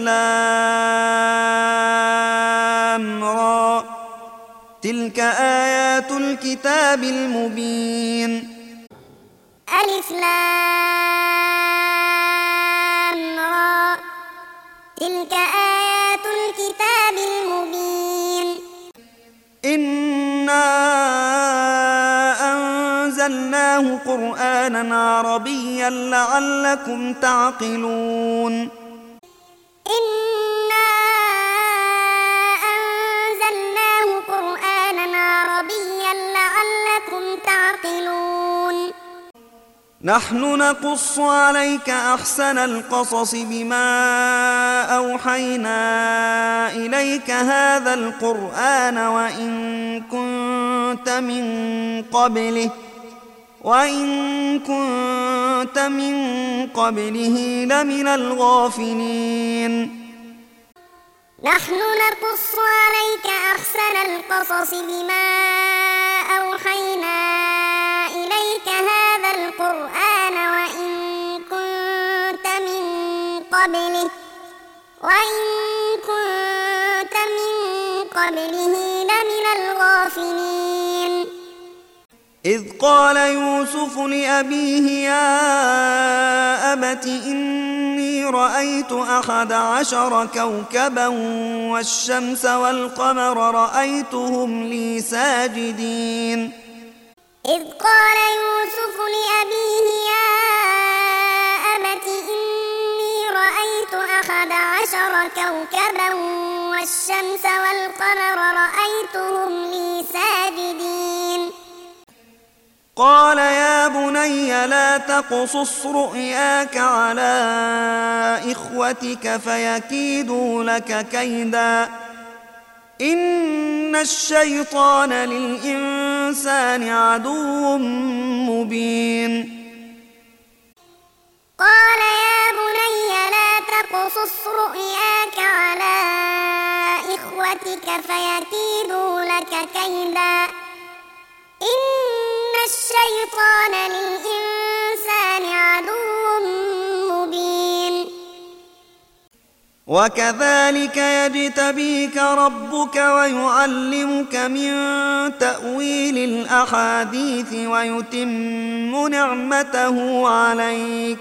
لام را تلك آيات الكتاب المبين. ألف لام را تلك آيات الكتاب المبين. إنا أنزلناه قرآنا عربيا لعلكم تعقلون. إنا أنزلناه قرآنا عربيا لعلكم تعقلون. نحن نقص عليك أحسن القصص بما أوحينا إليك هذا القرآن وإن كنت من قبله وإن كنت من قبله لمن الغافلين. نحن نقص عليك أحسن القصص بما أوحينا إليك هذا القرآن وإن كنت من قبله وإن كنت من قبله لمن الغافلين. إذ قال يوسف لأبيه يا أبت إني رأيت أحد عشر كوكبا والشمس والقمر رأيتهم لي ساجدين. إذ قال يوسف لأبيه يا أبت إني رأيت أحد عشر كوكبا والشمس والقمر رأيتهم لي ساجدين. قال يا بني لا تقصص رؤياك على إخوتك فيكيدوا لك كيدا إن الشيطان للإنسان عدو مبين. قال يا بني لا تقصص رؤياك على إخوتك فيكيدوا لك كيدا إن الشيطان للإنسان عدو مبين. وكذلك يجتبيك ربك ويعلمك من تأويل الأحاديث ويتم نعمته عليك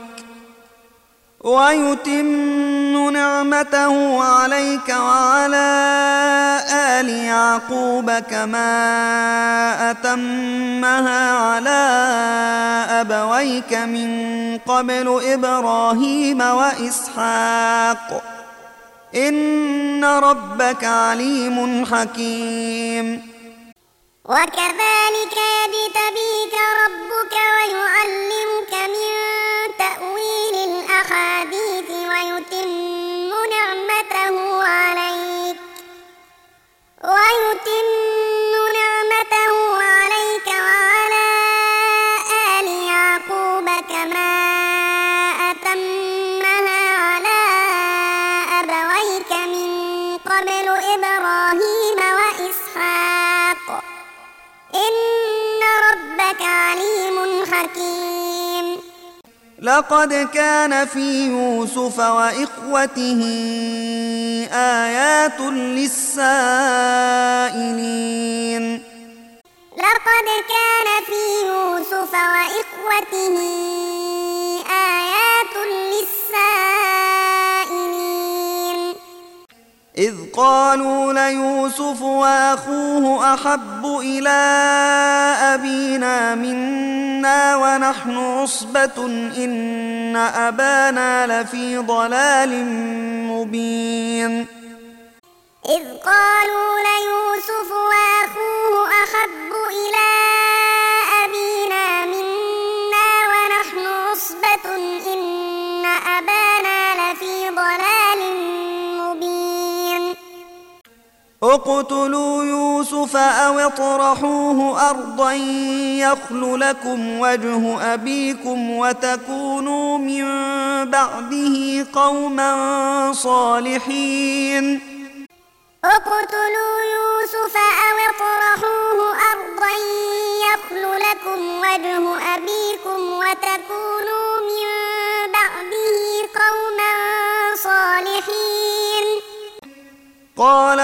ويتم نعمته عليك وعلى آل يعقوب كما أتمها على أبويك من قبل إبراهيم وإسحاق إن ربك عليم حكيم. وكذلك يجتبيك ربك ويعلمك من تأويل الأحاديث ويتم نعمته عليك ويتم نعمته عليك وعلى آل يعقوب كما أتمها على أبويك من قبل إبراهيم وإسحاق إن ربك عليم حكيم. لقد كان في يوسف وإخوته آيات للسائلين. لقد كان في يوسف وإخوته آيات للسائلين. إذ قالوا ليوسف وأخوه أحب إلى أبينا منا ونحن عصبة إن أبانا لفي ضلال مبين. إذ قالوا ليوسف وأخوه أحب إلى أبينا منا ونحن عصبة إن أبانا لفي ضلال مبين. اقتلوا يوسف أو اطرحوه أرضا يخل لكم وجه أبيكم وتكونوا من بعده قوما صالحين. اقتلوا يوسف أو اطرحوه أرضا يخل لكم وجه أبيكم وتكونوا من بعده قوما صالحين. قال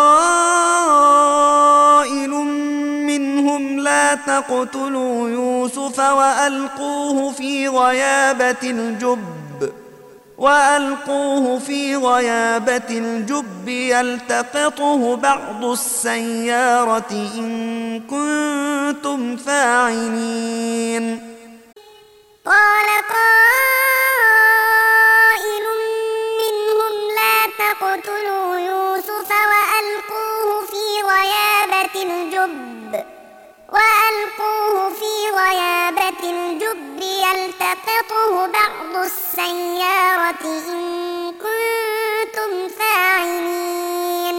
قائل منهم لا تقتلوا يوسف وألقوه في غيابة الجب وألقوه في غيابة الجب يلتقطه بعض السيارة إن كنتم فاعلين. قال قائل منهم لا تقتلوا يوسف وألقوه في غيابة الجب وألقوه في غيابة الجب يلتقطه بعض السيارة إن كنتم فاعلين.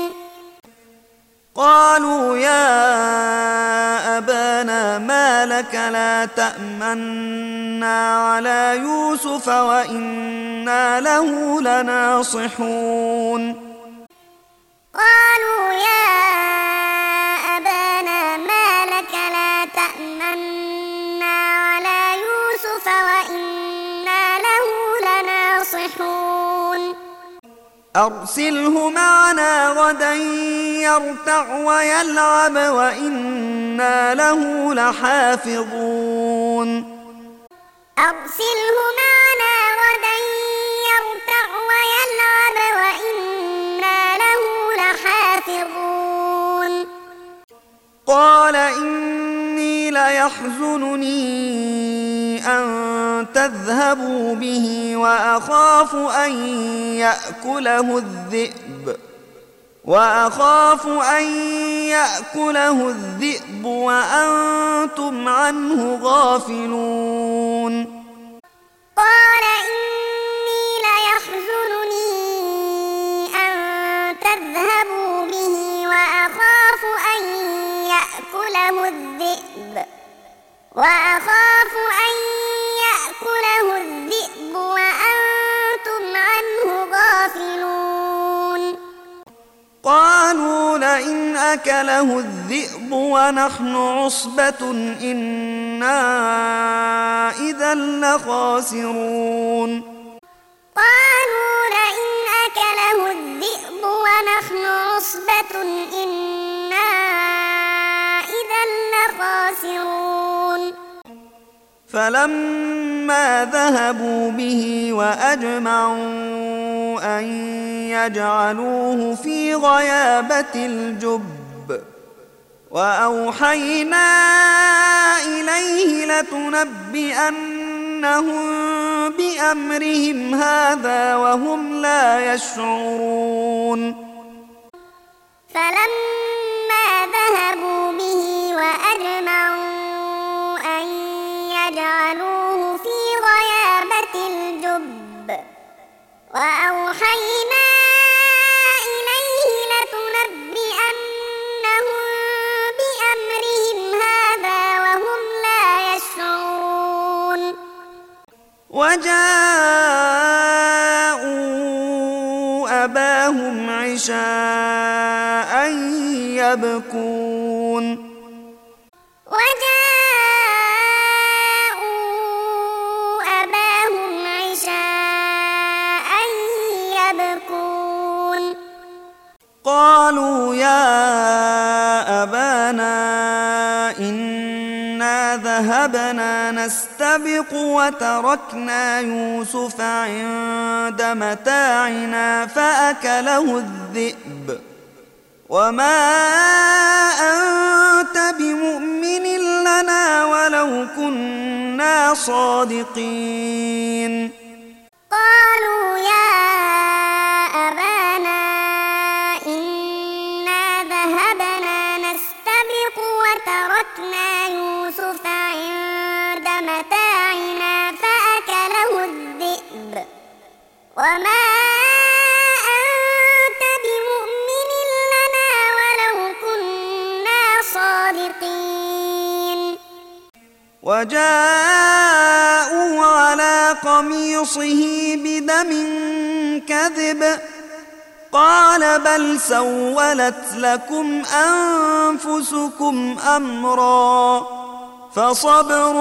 قالوا يا أبانا ما لك لا تأمنا على يوسف وإنا له لناصحون. قالوا يا أبانا ما لك لا تأمنا على يوسف وإنا له لناصحون. أرسله معنا غدا يرتع ويلعب وإنا له لحافظون. أرسله معنا غدا يرتع ويلعب وإنا له لحافظون. قال إني ليحزنني أن تذهبوا به وأخاف أن يأكله الذئب وأخاف أن يأكله الذئب وأنتم عنه غافلون. قال إني ليحزنني أن تذهبوا به وأخاف أن يأكله الذئب وأخاف أن يأكله الذئب وأنتم عنه غافلون. قالوا لئن أكله الذئب ونحن عصبة إنا إذا لخاسرون. قالوا لئن أكله الذئب ونحن عصبة إنا إذا لخاسرون. فلما ذهبوا به وأجمعوا أن يجعلوه في غيابة الجب وأوحينا إليه لتنبئنهم بأمرهم هذا وهم لا يشعرون. فلما ذهبوا به وأجمعوا أن يجعلوه في غيابة الجب وأوحينا إليه لتنبئنهم بأمرهم هذا وهم لا يشعرون. وجاءوا أباهم عشاء يبكون. وجاءوا أباهم عشاء يبكون. قالوا يا أبانا إنا ذهبنا نستبق وتركنا يوسف عند متاعنا فأكله الذئب وما أنت بمؤمن لنا ولو كنا صادقين. قالوا يا أبانا وما أنت بمؤمن لنا ولو كنا صادقين. وجاءوا على قميصه بدم كذب قال بل سولت لكم أنفسكم أمرا فصبر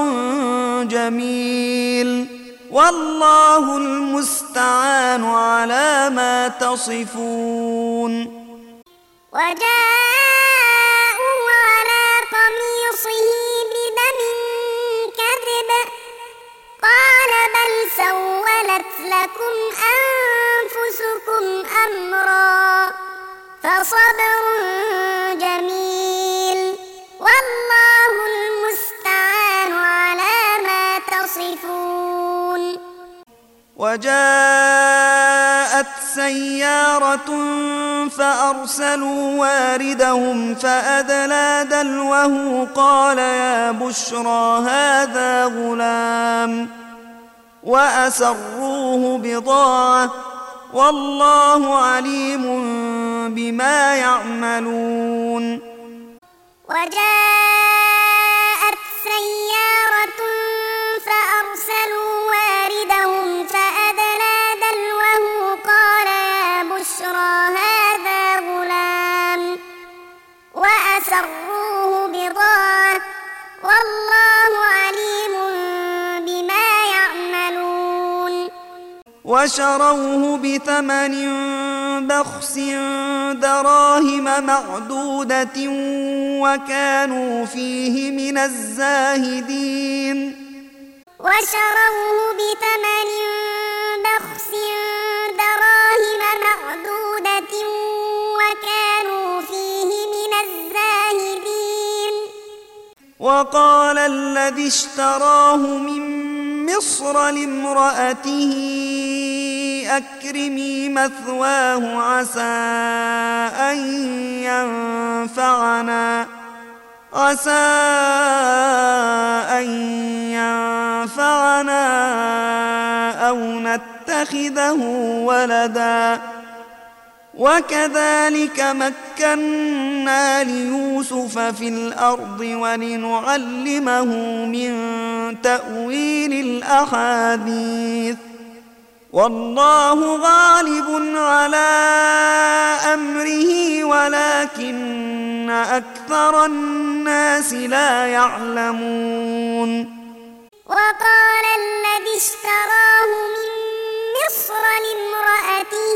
جميل والله المستعان على ما تصفون. وجاءوا على قميصه بدم كذب قال بل سولت لكم أنفسكم أمرا فصبر جميل والله المستعان على ما تصفون. وجاءت سيارة فأرسلوا واردهم فأدلى دلوه قال يا بشرى هذا غلام وأسروه بضاعة والله عليم بما يعملون. وجاءت سيارة فأرسلوا واردهم فأدلى دلوه قال يا بشرى هذا غلام وأسروه بضاعة والله عليم بما يعملون. وشروه بثمن بخس دراهم معدودة وكانوا فيه من الزاهدين. وشروه بثمن بخس دراهم معدودة وكانوا فيه من الزاهدين. وقال الذي اشتراه من مصر لامرأته أكرمي مثواه عسى أن ينفعنا عسى أن ينفعنا أو نتخذه ولدا وكذلك مكنا ليوسف في الأرض ولنعلمه من تأويل الأحاديث والله غالب على أمره ولكن أكثر الناس لا يعلمون. وقال الذي اشتراه من مصر لامرأته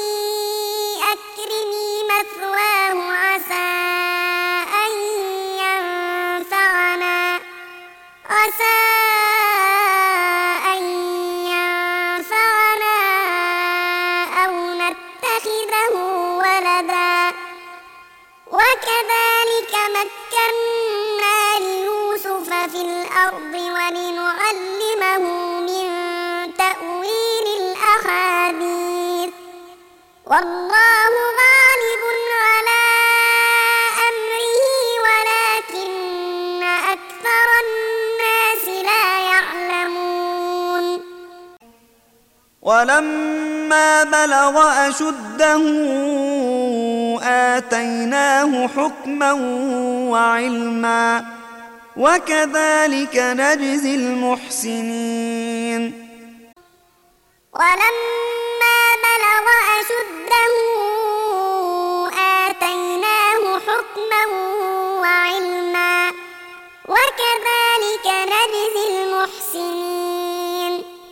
أكرمي مثواه عسى أن ينفعنا عسى أن ينفعنا أو نتخذه ولدا وكذلك مكنا ليوسف في الأرض ولنعلمه من تأويل الأحاديث والله غالب على أمره ولكن أكثر الناس لا يعلمون. ولما بلغ أشده آتيناه حكما وعلما وكذلك نجزي المحسنين. ولما بلغ أشده آتيناه حكما وعلما وكذلك نجزي المحسنين.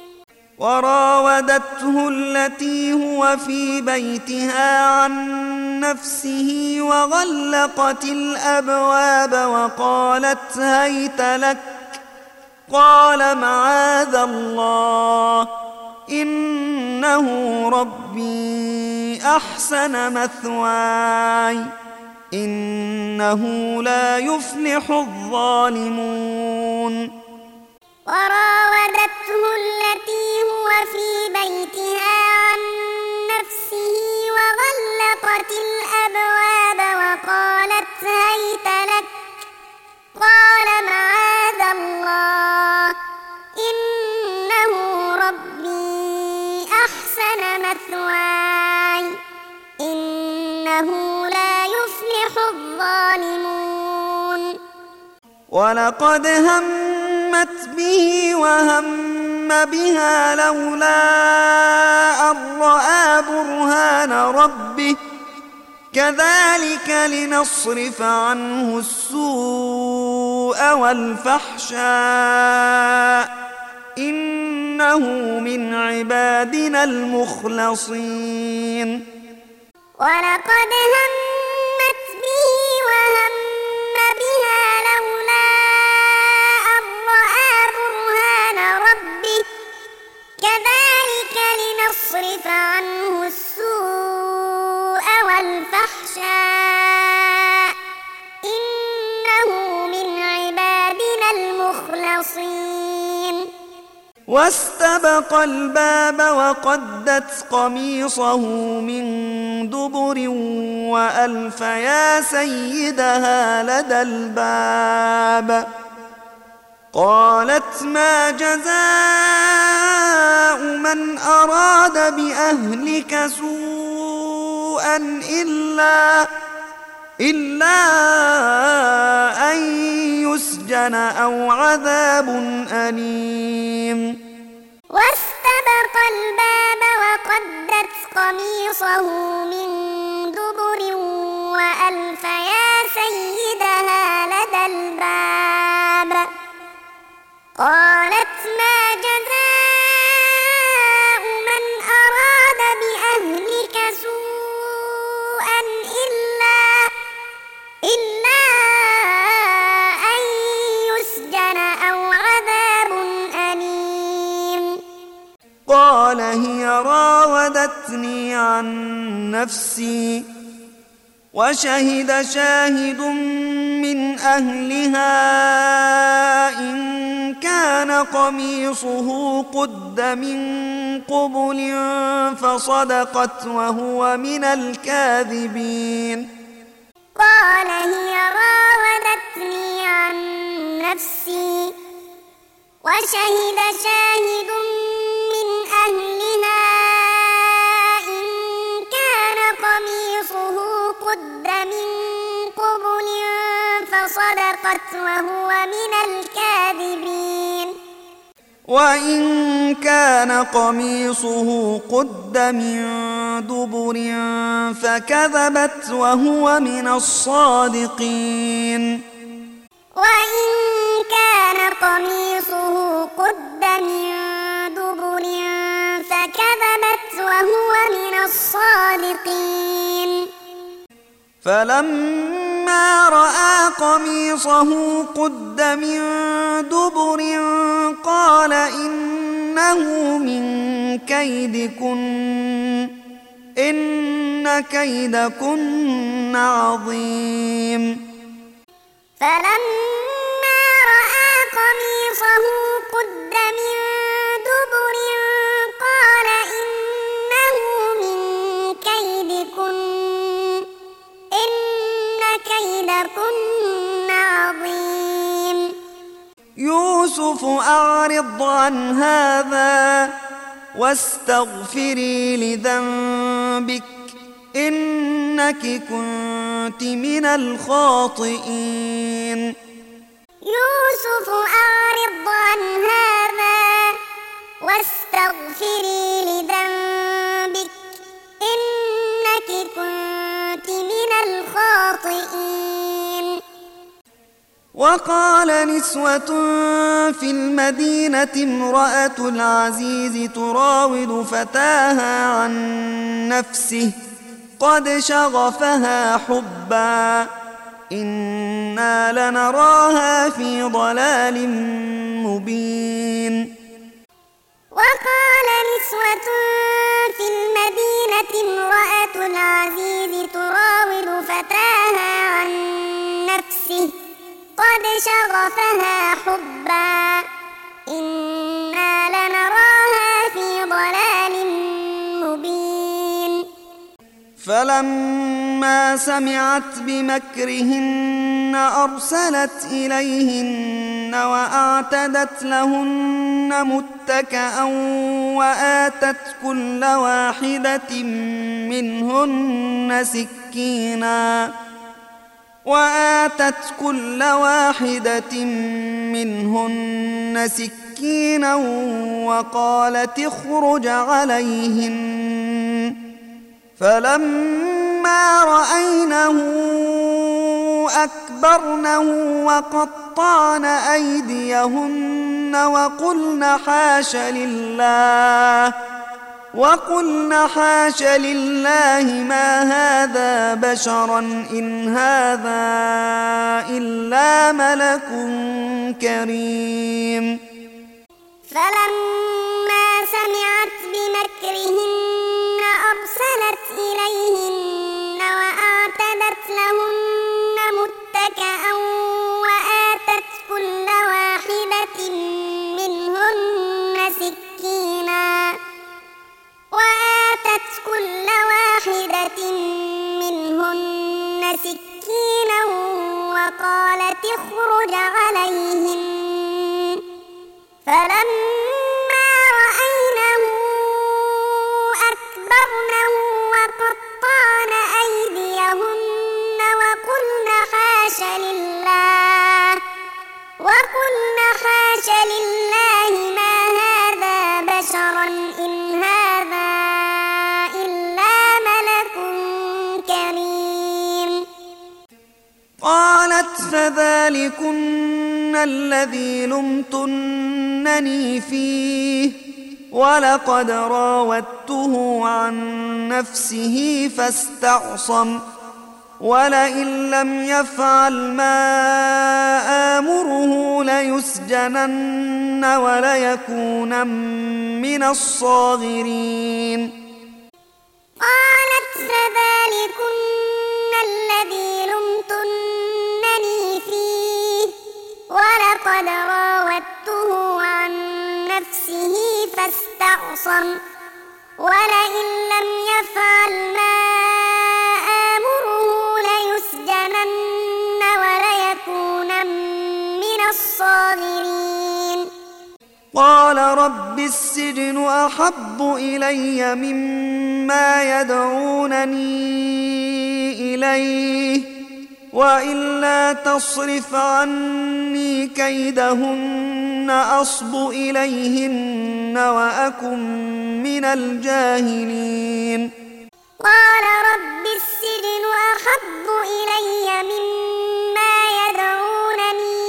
وراودته التي هو في بيتها عن نفسه وغلقت الأبواب وقالت هيت لك قال معاذ الله إنه ربي أحسن مثواي إنه لا يفلح الظالمون. وراودته التي هو في بيتها عن نفسه وغلقت الأبواب وقالت هيت لك قال معاذ الله إنه ربي أحسن أحسن مثواي إنه لا يفلح الظالمون. ولقد همت به وهم بها لولا أن رأى برهان ربه كذلك لنصرف عنه السوء والفحشاء إنه من عبادنا المخلصين. ولقد همت به وهم بها لولا أن رأى برهان ربه كذلك لنصرف عنه السوء والفحشاء إنه من عبادنا المخلصين. واستبق الباب وقدت قميصه من دبر وألف يا سيدها لدى الباب قالت ما جزاء من أراد بأهلك سوءا إلا إلا أن يسجن أو عذاب أليم. واستبق الباب وقدت قميصه من دبر وألف يا سيدها لدى الباب قالت ما جزاء من أراد بأهلك سوءا إلا إلا أن يسجن أو عذاب أليم. قال هي راودتني عن نفسي وشهد شاهد من أهلها إن كان قميصه قد من قبل فصدقت وهو من الكاذبين. قال هي راودتني عن نفسي وشهد شاهد من أهلها إن كان قميصه قد من قبل فصدقت وهو من الكاذبين. وإن كان قميصه قد من دبر فكذبت وهو من الصادقين. وإن كان قميصه قد من دبر فكذبت وهو من الصادقين. فلما رأى قميصه قد من دبر قال إنه من كيدكن إن كيدكن عظيم. فلما رأى قميصه قد من دبر قال إنه من كيدكن إن كيدكن عظيم. يوسف أعرض عن هذا واستغفري لذنبك إنك كنت من الخاطئين. يوسف أعرض عن هذا واستغفري لذنبك إنك كنت من الخاطئين. وقال نسوة في المدينة امرأة العزيز تراود فتاها عن نفسه قد شغفها حبا إنا لنراها في ضلال مبين. وقال نسوة في المدينة امرأة العزيز تراود فتاها عن نفسه قد شغفها حبا إنا لنراها في ضلال مبين. فلما سمعت بمكرهن أرسلت إليهن وأعتدت لهن متكئا وآتت كل واحدة منهن سكينا وآتت كل واحدة منهن سكينا وقالت اخرج عليهن فلما رأينه أكبرنه وقطعن أيديهن وقلن حاش لله وقلن حاش لله ما هذا بشرا إن هذا إلا ملك كريم. فلما سمعت بمكرهن أرسلت إليهن وأعتدت لهن متكئا وآتت كل واحدة منهن سكينا وآتت كل واحدة منهن سكينا وقالت اخرج عليهن فلما رأينه أكبرنه وقطعن أيديهن وقلن حاش لله وقلن حاش لله ما هذا بشرا إن هذا إلا ملك كريم. قالت فذلكن الذي لمتنني فيه ولقد راودته عن نفسه فاستعصم ولئن لم يفعل ما آمره ليسجنن وليكونن من الصاغرين. قالت فذلكن الذي لمتنني فيه ولقد راودته عن نفسه فاستعصم ولئن لم يفعل ما آمره ليسجنن وليكونن من الصاغرين. قال رب السجن أحب إلي مما يدعونني إليه وإلا تصرف عني كيدهن أصب إليهن وأكن من الجاهلين. قال رب السجن أحب إلي مما يدعونني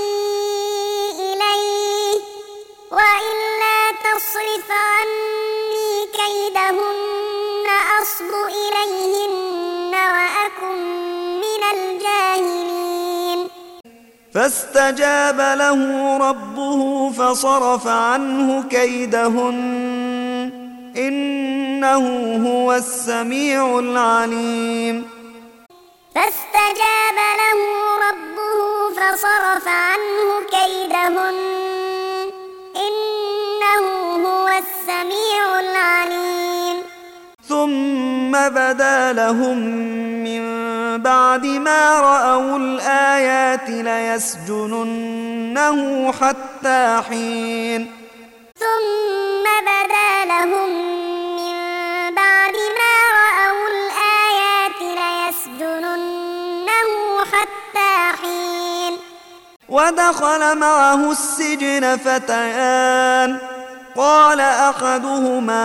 إليه وإلا تصرف عني كيدهن أصب إليهن وأكن من الجاهلين. فاستجاب له ربه فصرف عنه كيدهن إنه هو السميع العليم. فاستجاب له ربه فصرف عنه كيدهن إنه هو السميع العليم. ثم بدا لهم من بعد ما رأوا الآيات ليسجننه حتى حين. ثم بدا لهم من بعد ما رأوا الآيات ليسجننه حتى حين. ودخل معه السجن فتيان قال أحدهما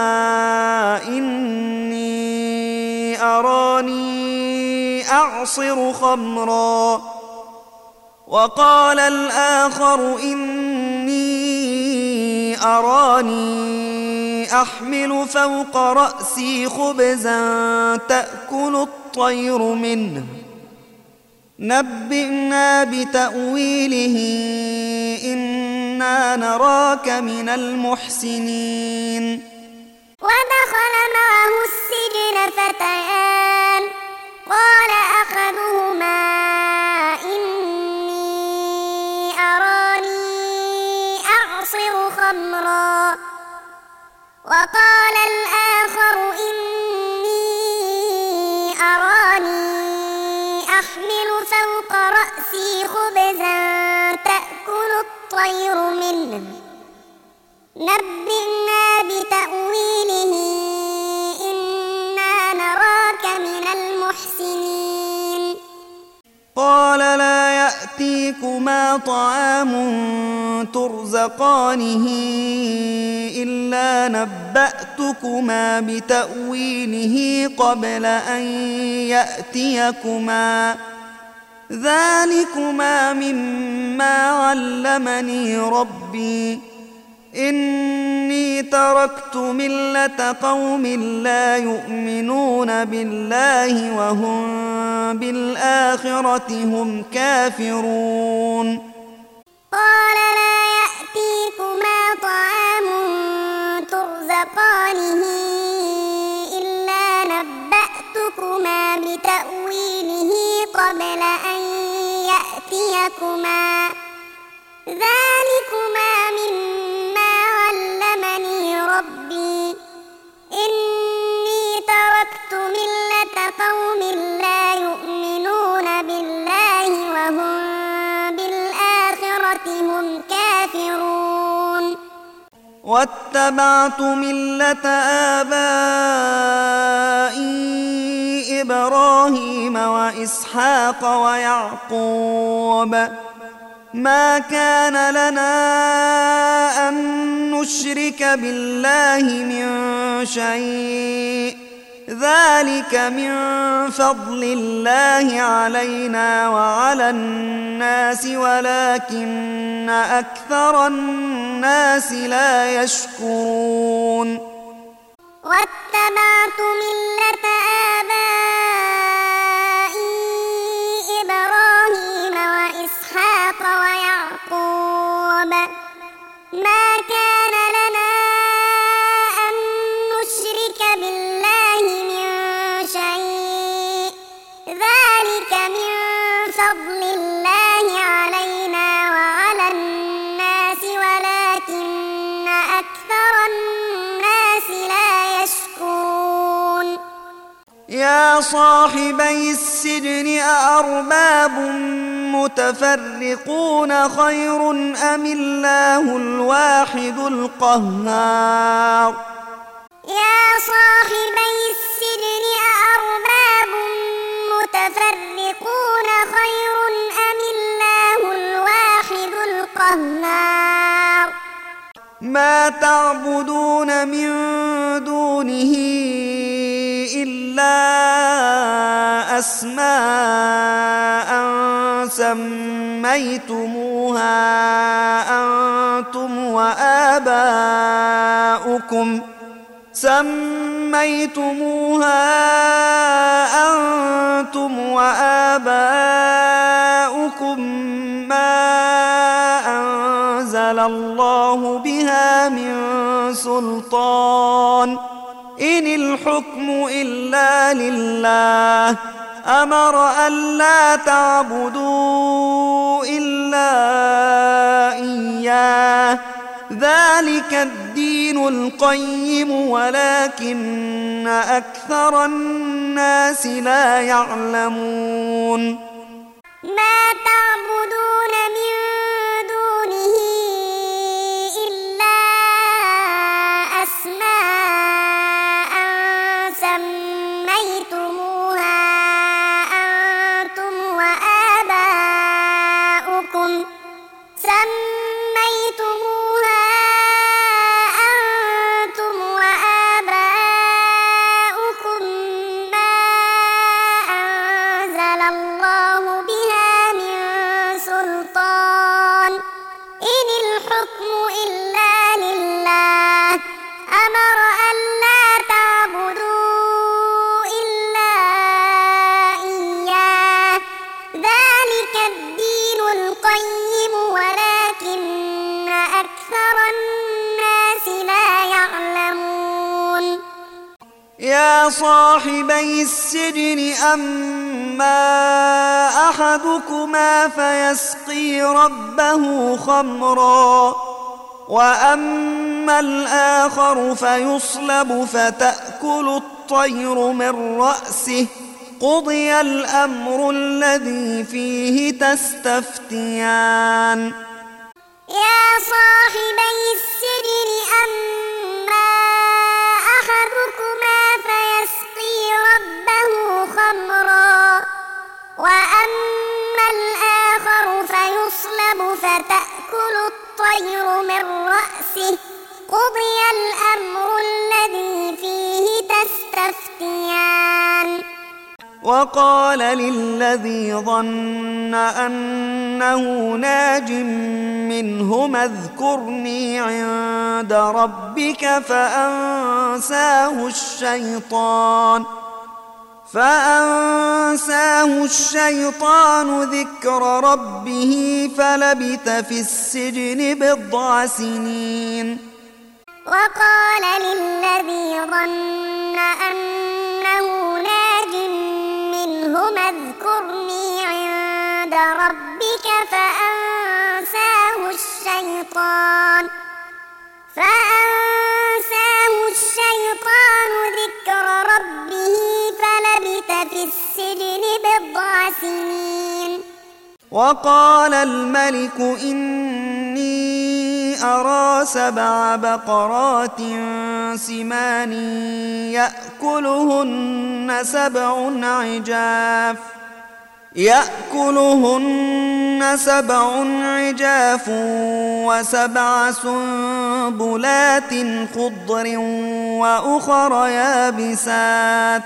إني أراني أعصر خمرا وقال الآخر إني أراني أحمل فوق رأسي خبزا تأكل الطير منه نبئنا بتأويله إنا نراك من المحسنين. ودخل معه السجن فتيان قال أحدهما إني أراني أعصر خمرا وقال الآخر إني أراني أحمل فوق رأسي خبزا تأكل الطير خير منه نبئنا بتأويله إنا نراك من المحسنين قال لا يأتيكما طعام ترزقانه إلا نبأتكما بتأويله قبل أن يأتيكما ذلكما مما علمني ربي إني تركت ملة قوم لا يؤمنون بالله وهم بالآخرة هم كافرون قال لا يأتيكما طعام ترزقانه إلا نبأتكما بتأويله قبل أن يأتيكما ذلكما مما علمني ربي إني تركت ملة قوم لا يؤمنون بالله وهم بالآخرة هم كافرون واتبعت ملة آبائي إبراهيم وإسحاق ويعقوب ما كان لنا أن نشرك بالله من شيء ذلك من فضل الله علينا وعلى الناس ولكن أكثر الناس لا يشكرون واتبعت ملة آبائي إبراهيم وإسحاق ويعقوب ما كان لنا أن نشرك بالله من شيء ذلك من فضل الله علينا وعلى الناس ولكن أكثر الناس لا يشكرون يا صاحبي السجن أأرباب متفرقون خير أم الله الواحد القهار يا صاحبي السجن أأرباب متفرقون خير أم الله الواحد القهار ما تعبدون من دونه إلا أسماء سميتموها أنتم وآباؤكم سميتموها أنتم وآباؤكم ما أنزل الله بها من سلطان إن الحكم إلا لله أمر ألا تعبدوا إلا إياه ذلك الدين القيم ولكن أكثر الناس لا يعلمون ما تعبدون من دونه إلا أسماء سميتموها أنتم وآباؤكم سميتموها أنتم وآباؤكم ما أنزل الله بها من سلطان إن الحكم إلا لله أمر ألا تعبدوا إلا إياه ذلك الدين القيم ولكن أكثر الناس لا يعلمون يا صاحبي السجن أما أحدكما فيسقي ربه خمرا وأما الآخر فيصلب فتأكل الطير من رأسه قضي الأمر الذي فيه تستفتيان يا صاحبي السجن أما أحدكما فيسقي ربه خمرا وأما الآخر فيصلب فتأكل الطير من رأسه قضي الأمر الذي فيه تستفتيان. وقال للذي ظن أنه ناج منهما اذكرني عند ربك فأنساه الشيطان فأنساه الشيطان ذكر ربه فلبث في السجن بضع سنين. وقال للذي ظن أنه ناج منهما اذكرني عند ربك فأنساه الشيطان فأنساه الشيطان ذكر ربه فلبث في السجن بضع سنين. وقال الملك إني أرى سبع بقرات سمان يأكلهن سبع عجاف يأكلهن سبع عجاف وسبع سنبلات خضر وأخر يابسات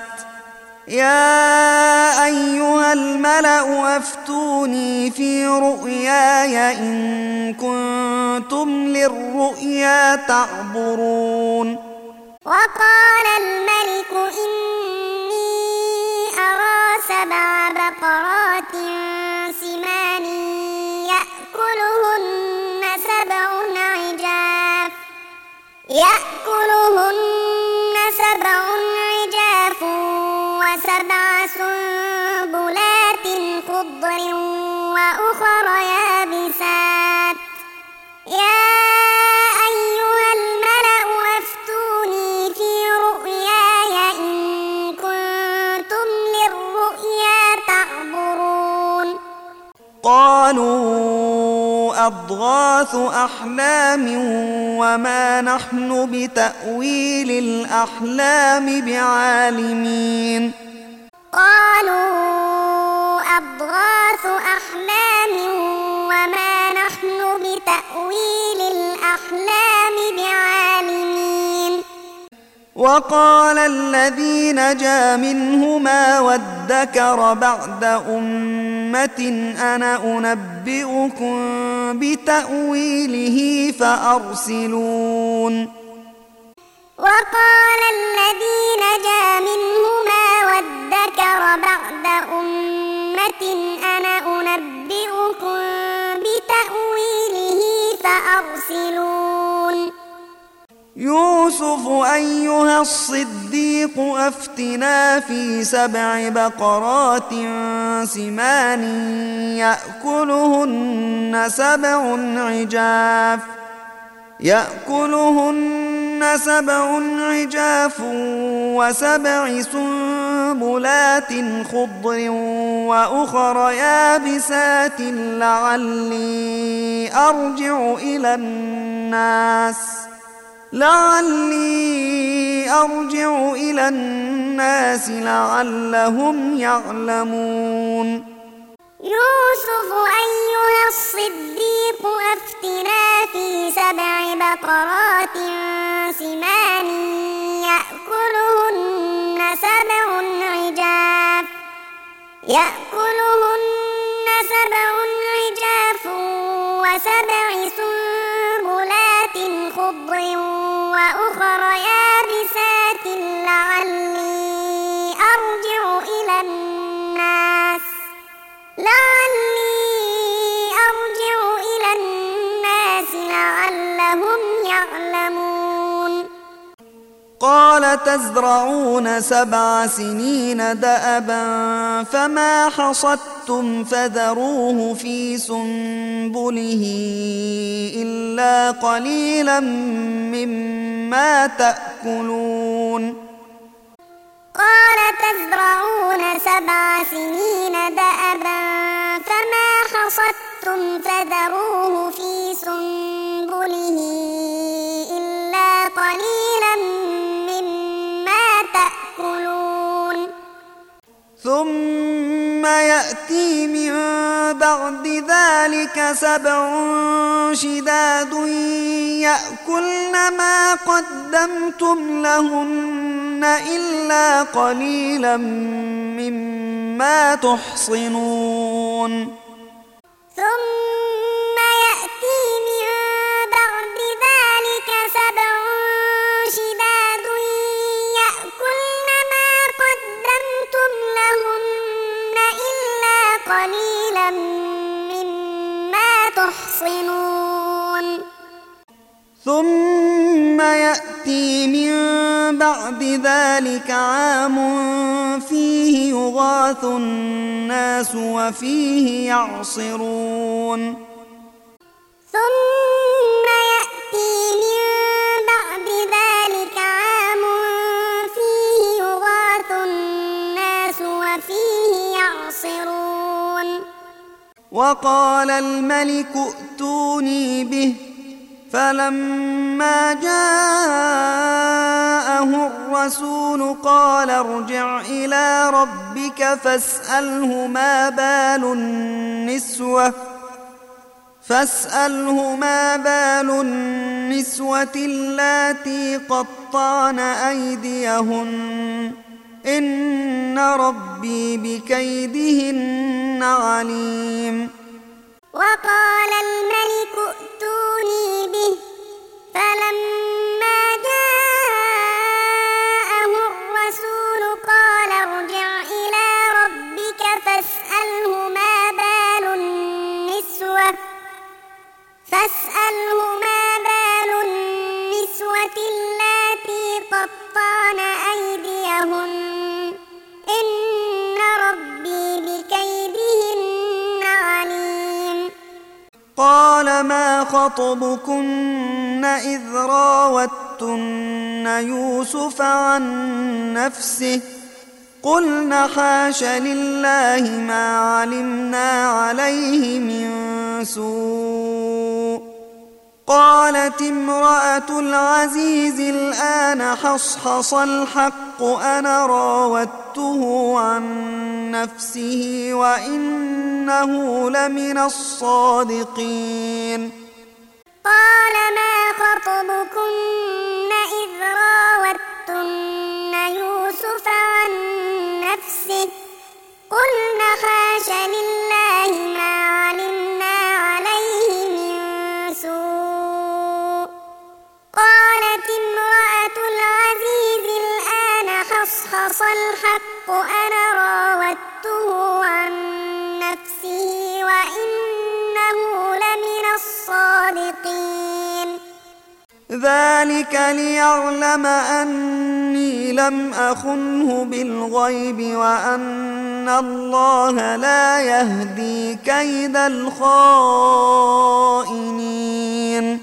يا أيها الملأ أفتوني في رؤياي إن كنتم للرؤيا تعبرون. وقال الملك إني أرى سبع بقرات سمان يأكلهن سبع عجاف يأكلهن سبع عجاف وسبع سنبلات خضر وأخر يابسات يا أيها الملأ أفتوني في رؤياي إن كنتم للرؤيا تعبرون. قالوا أضغاث أحلام وما نحن بتأويل الأحلام بعالمين. قالوا أضغاث أحلام وما نحن بتأويل الأحلام بعالمين. وقال الذي نجا منهما وادكر بعد أمة أنا أنبئكم بتأويله فأرسلون. وقال الذي نجا منهما وادكر بعد أمة أنا أنبئكم بتأويله فأرسلون. يوسف أيها الصديق أفتنا في سبع بقرات سمان يأكلهن سبع عجاف يأكلهن سبع عجاف وسبع سنبلات خضر وأخر يابسات لعلي أرجع إلى الناس لعلي أرجع إلى الناس لعلهم يعلمون. يوسف أيها الصديق أفتنا في سبع بقرات سمان يأكلهن سبع عجاف يأكلهن سبع عجاف وسبع سنبلات خضر وأخر يابسات لعلي أرجع إلى الناس لعلي أرجع إلى الناس لعلهم يعلمون. قال تزرعون سبع سنين دأبا فما حصدتم فذروه في سنبله إلا قليلا مما تأكلون. قال تزرعون سبع سنين دأبا فما حصدتم فذروه في سنبله ثم يأتي من بعد ذلك سبع شداد يأكلن ما قدمتم لهن إلا قليلا مما تحصنون ثم يأتي من بعد ذلك سبع شداد يأكلن ما قدمتم لهن إلا قليلا مما تحصنون ثم يأتي من بعد ذلك عام فيه يغاث الناس وفيه يعصرون ثم يأتي من بعد ذلك عام فيه يغاث الناس وفيه يعصرون وقال الملك ائتوني به فلما جاءه الرسول قال ارجع إلى ربك فاسأله ما بال النسوة فاسأله ما بال النسوة اللاتي قطعن أيديهن إن ربي بكيدهن عليم وقال الملك ائتوني به فلما جاءه الرسول قال ارجع إلى ربك فاسأله ما بال النسوة فاسأله ما بال النسوة اللاتي قطعن أيديهن إن ربي بكيدهن عليم قال ما خطبكن إذ راوتن يوسف عن نفسه قلن حاش لله ما علمنا عليه من سوء قالت امرأة العزيز الآن حصحص الحق أنا راودته عن نفسه وإنه لمن الصادقين قال ما خطبكن إذ راوتن يوسف عن نفسه قلن حاش لله ما علمنا عليه من سوء قالت امرأة العزيز الآن حصحص الحق أنا راودته عن نفسه وإنه لمن الصادقين ذلك ليعلم أني لم أخنه بالغيب وأن الله لا يهدي كيد الخائنين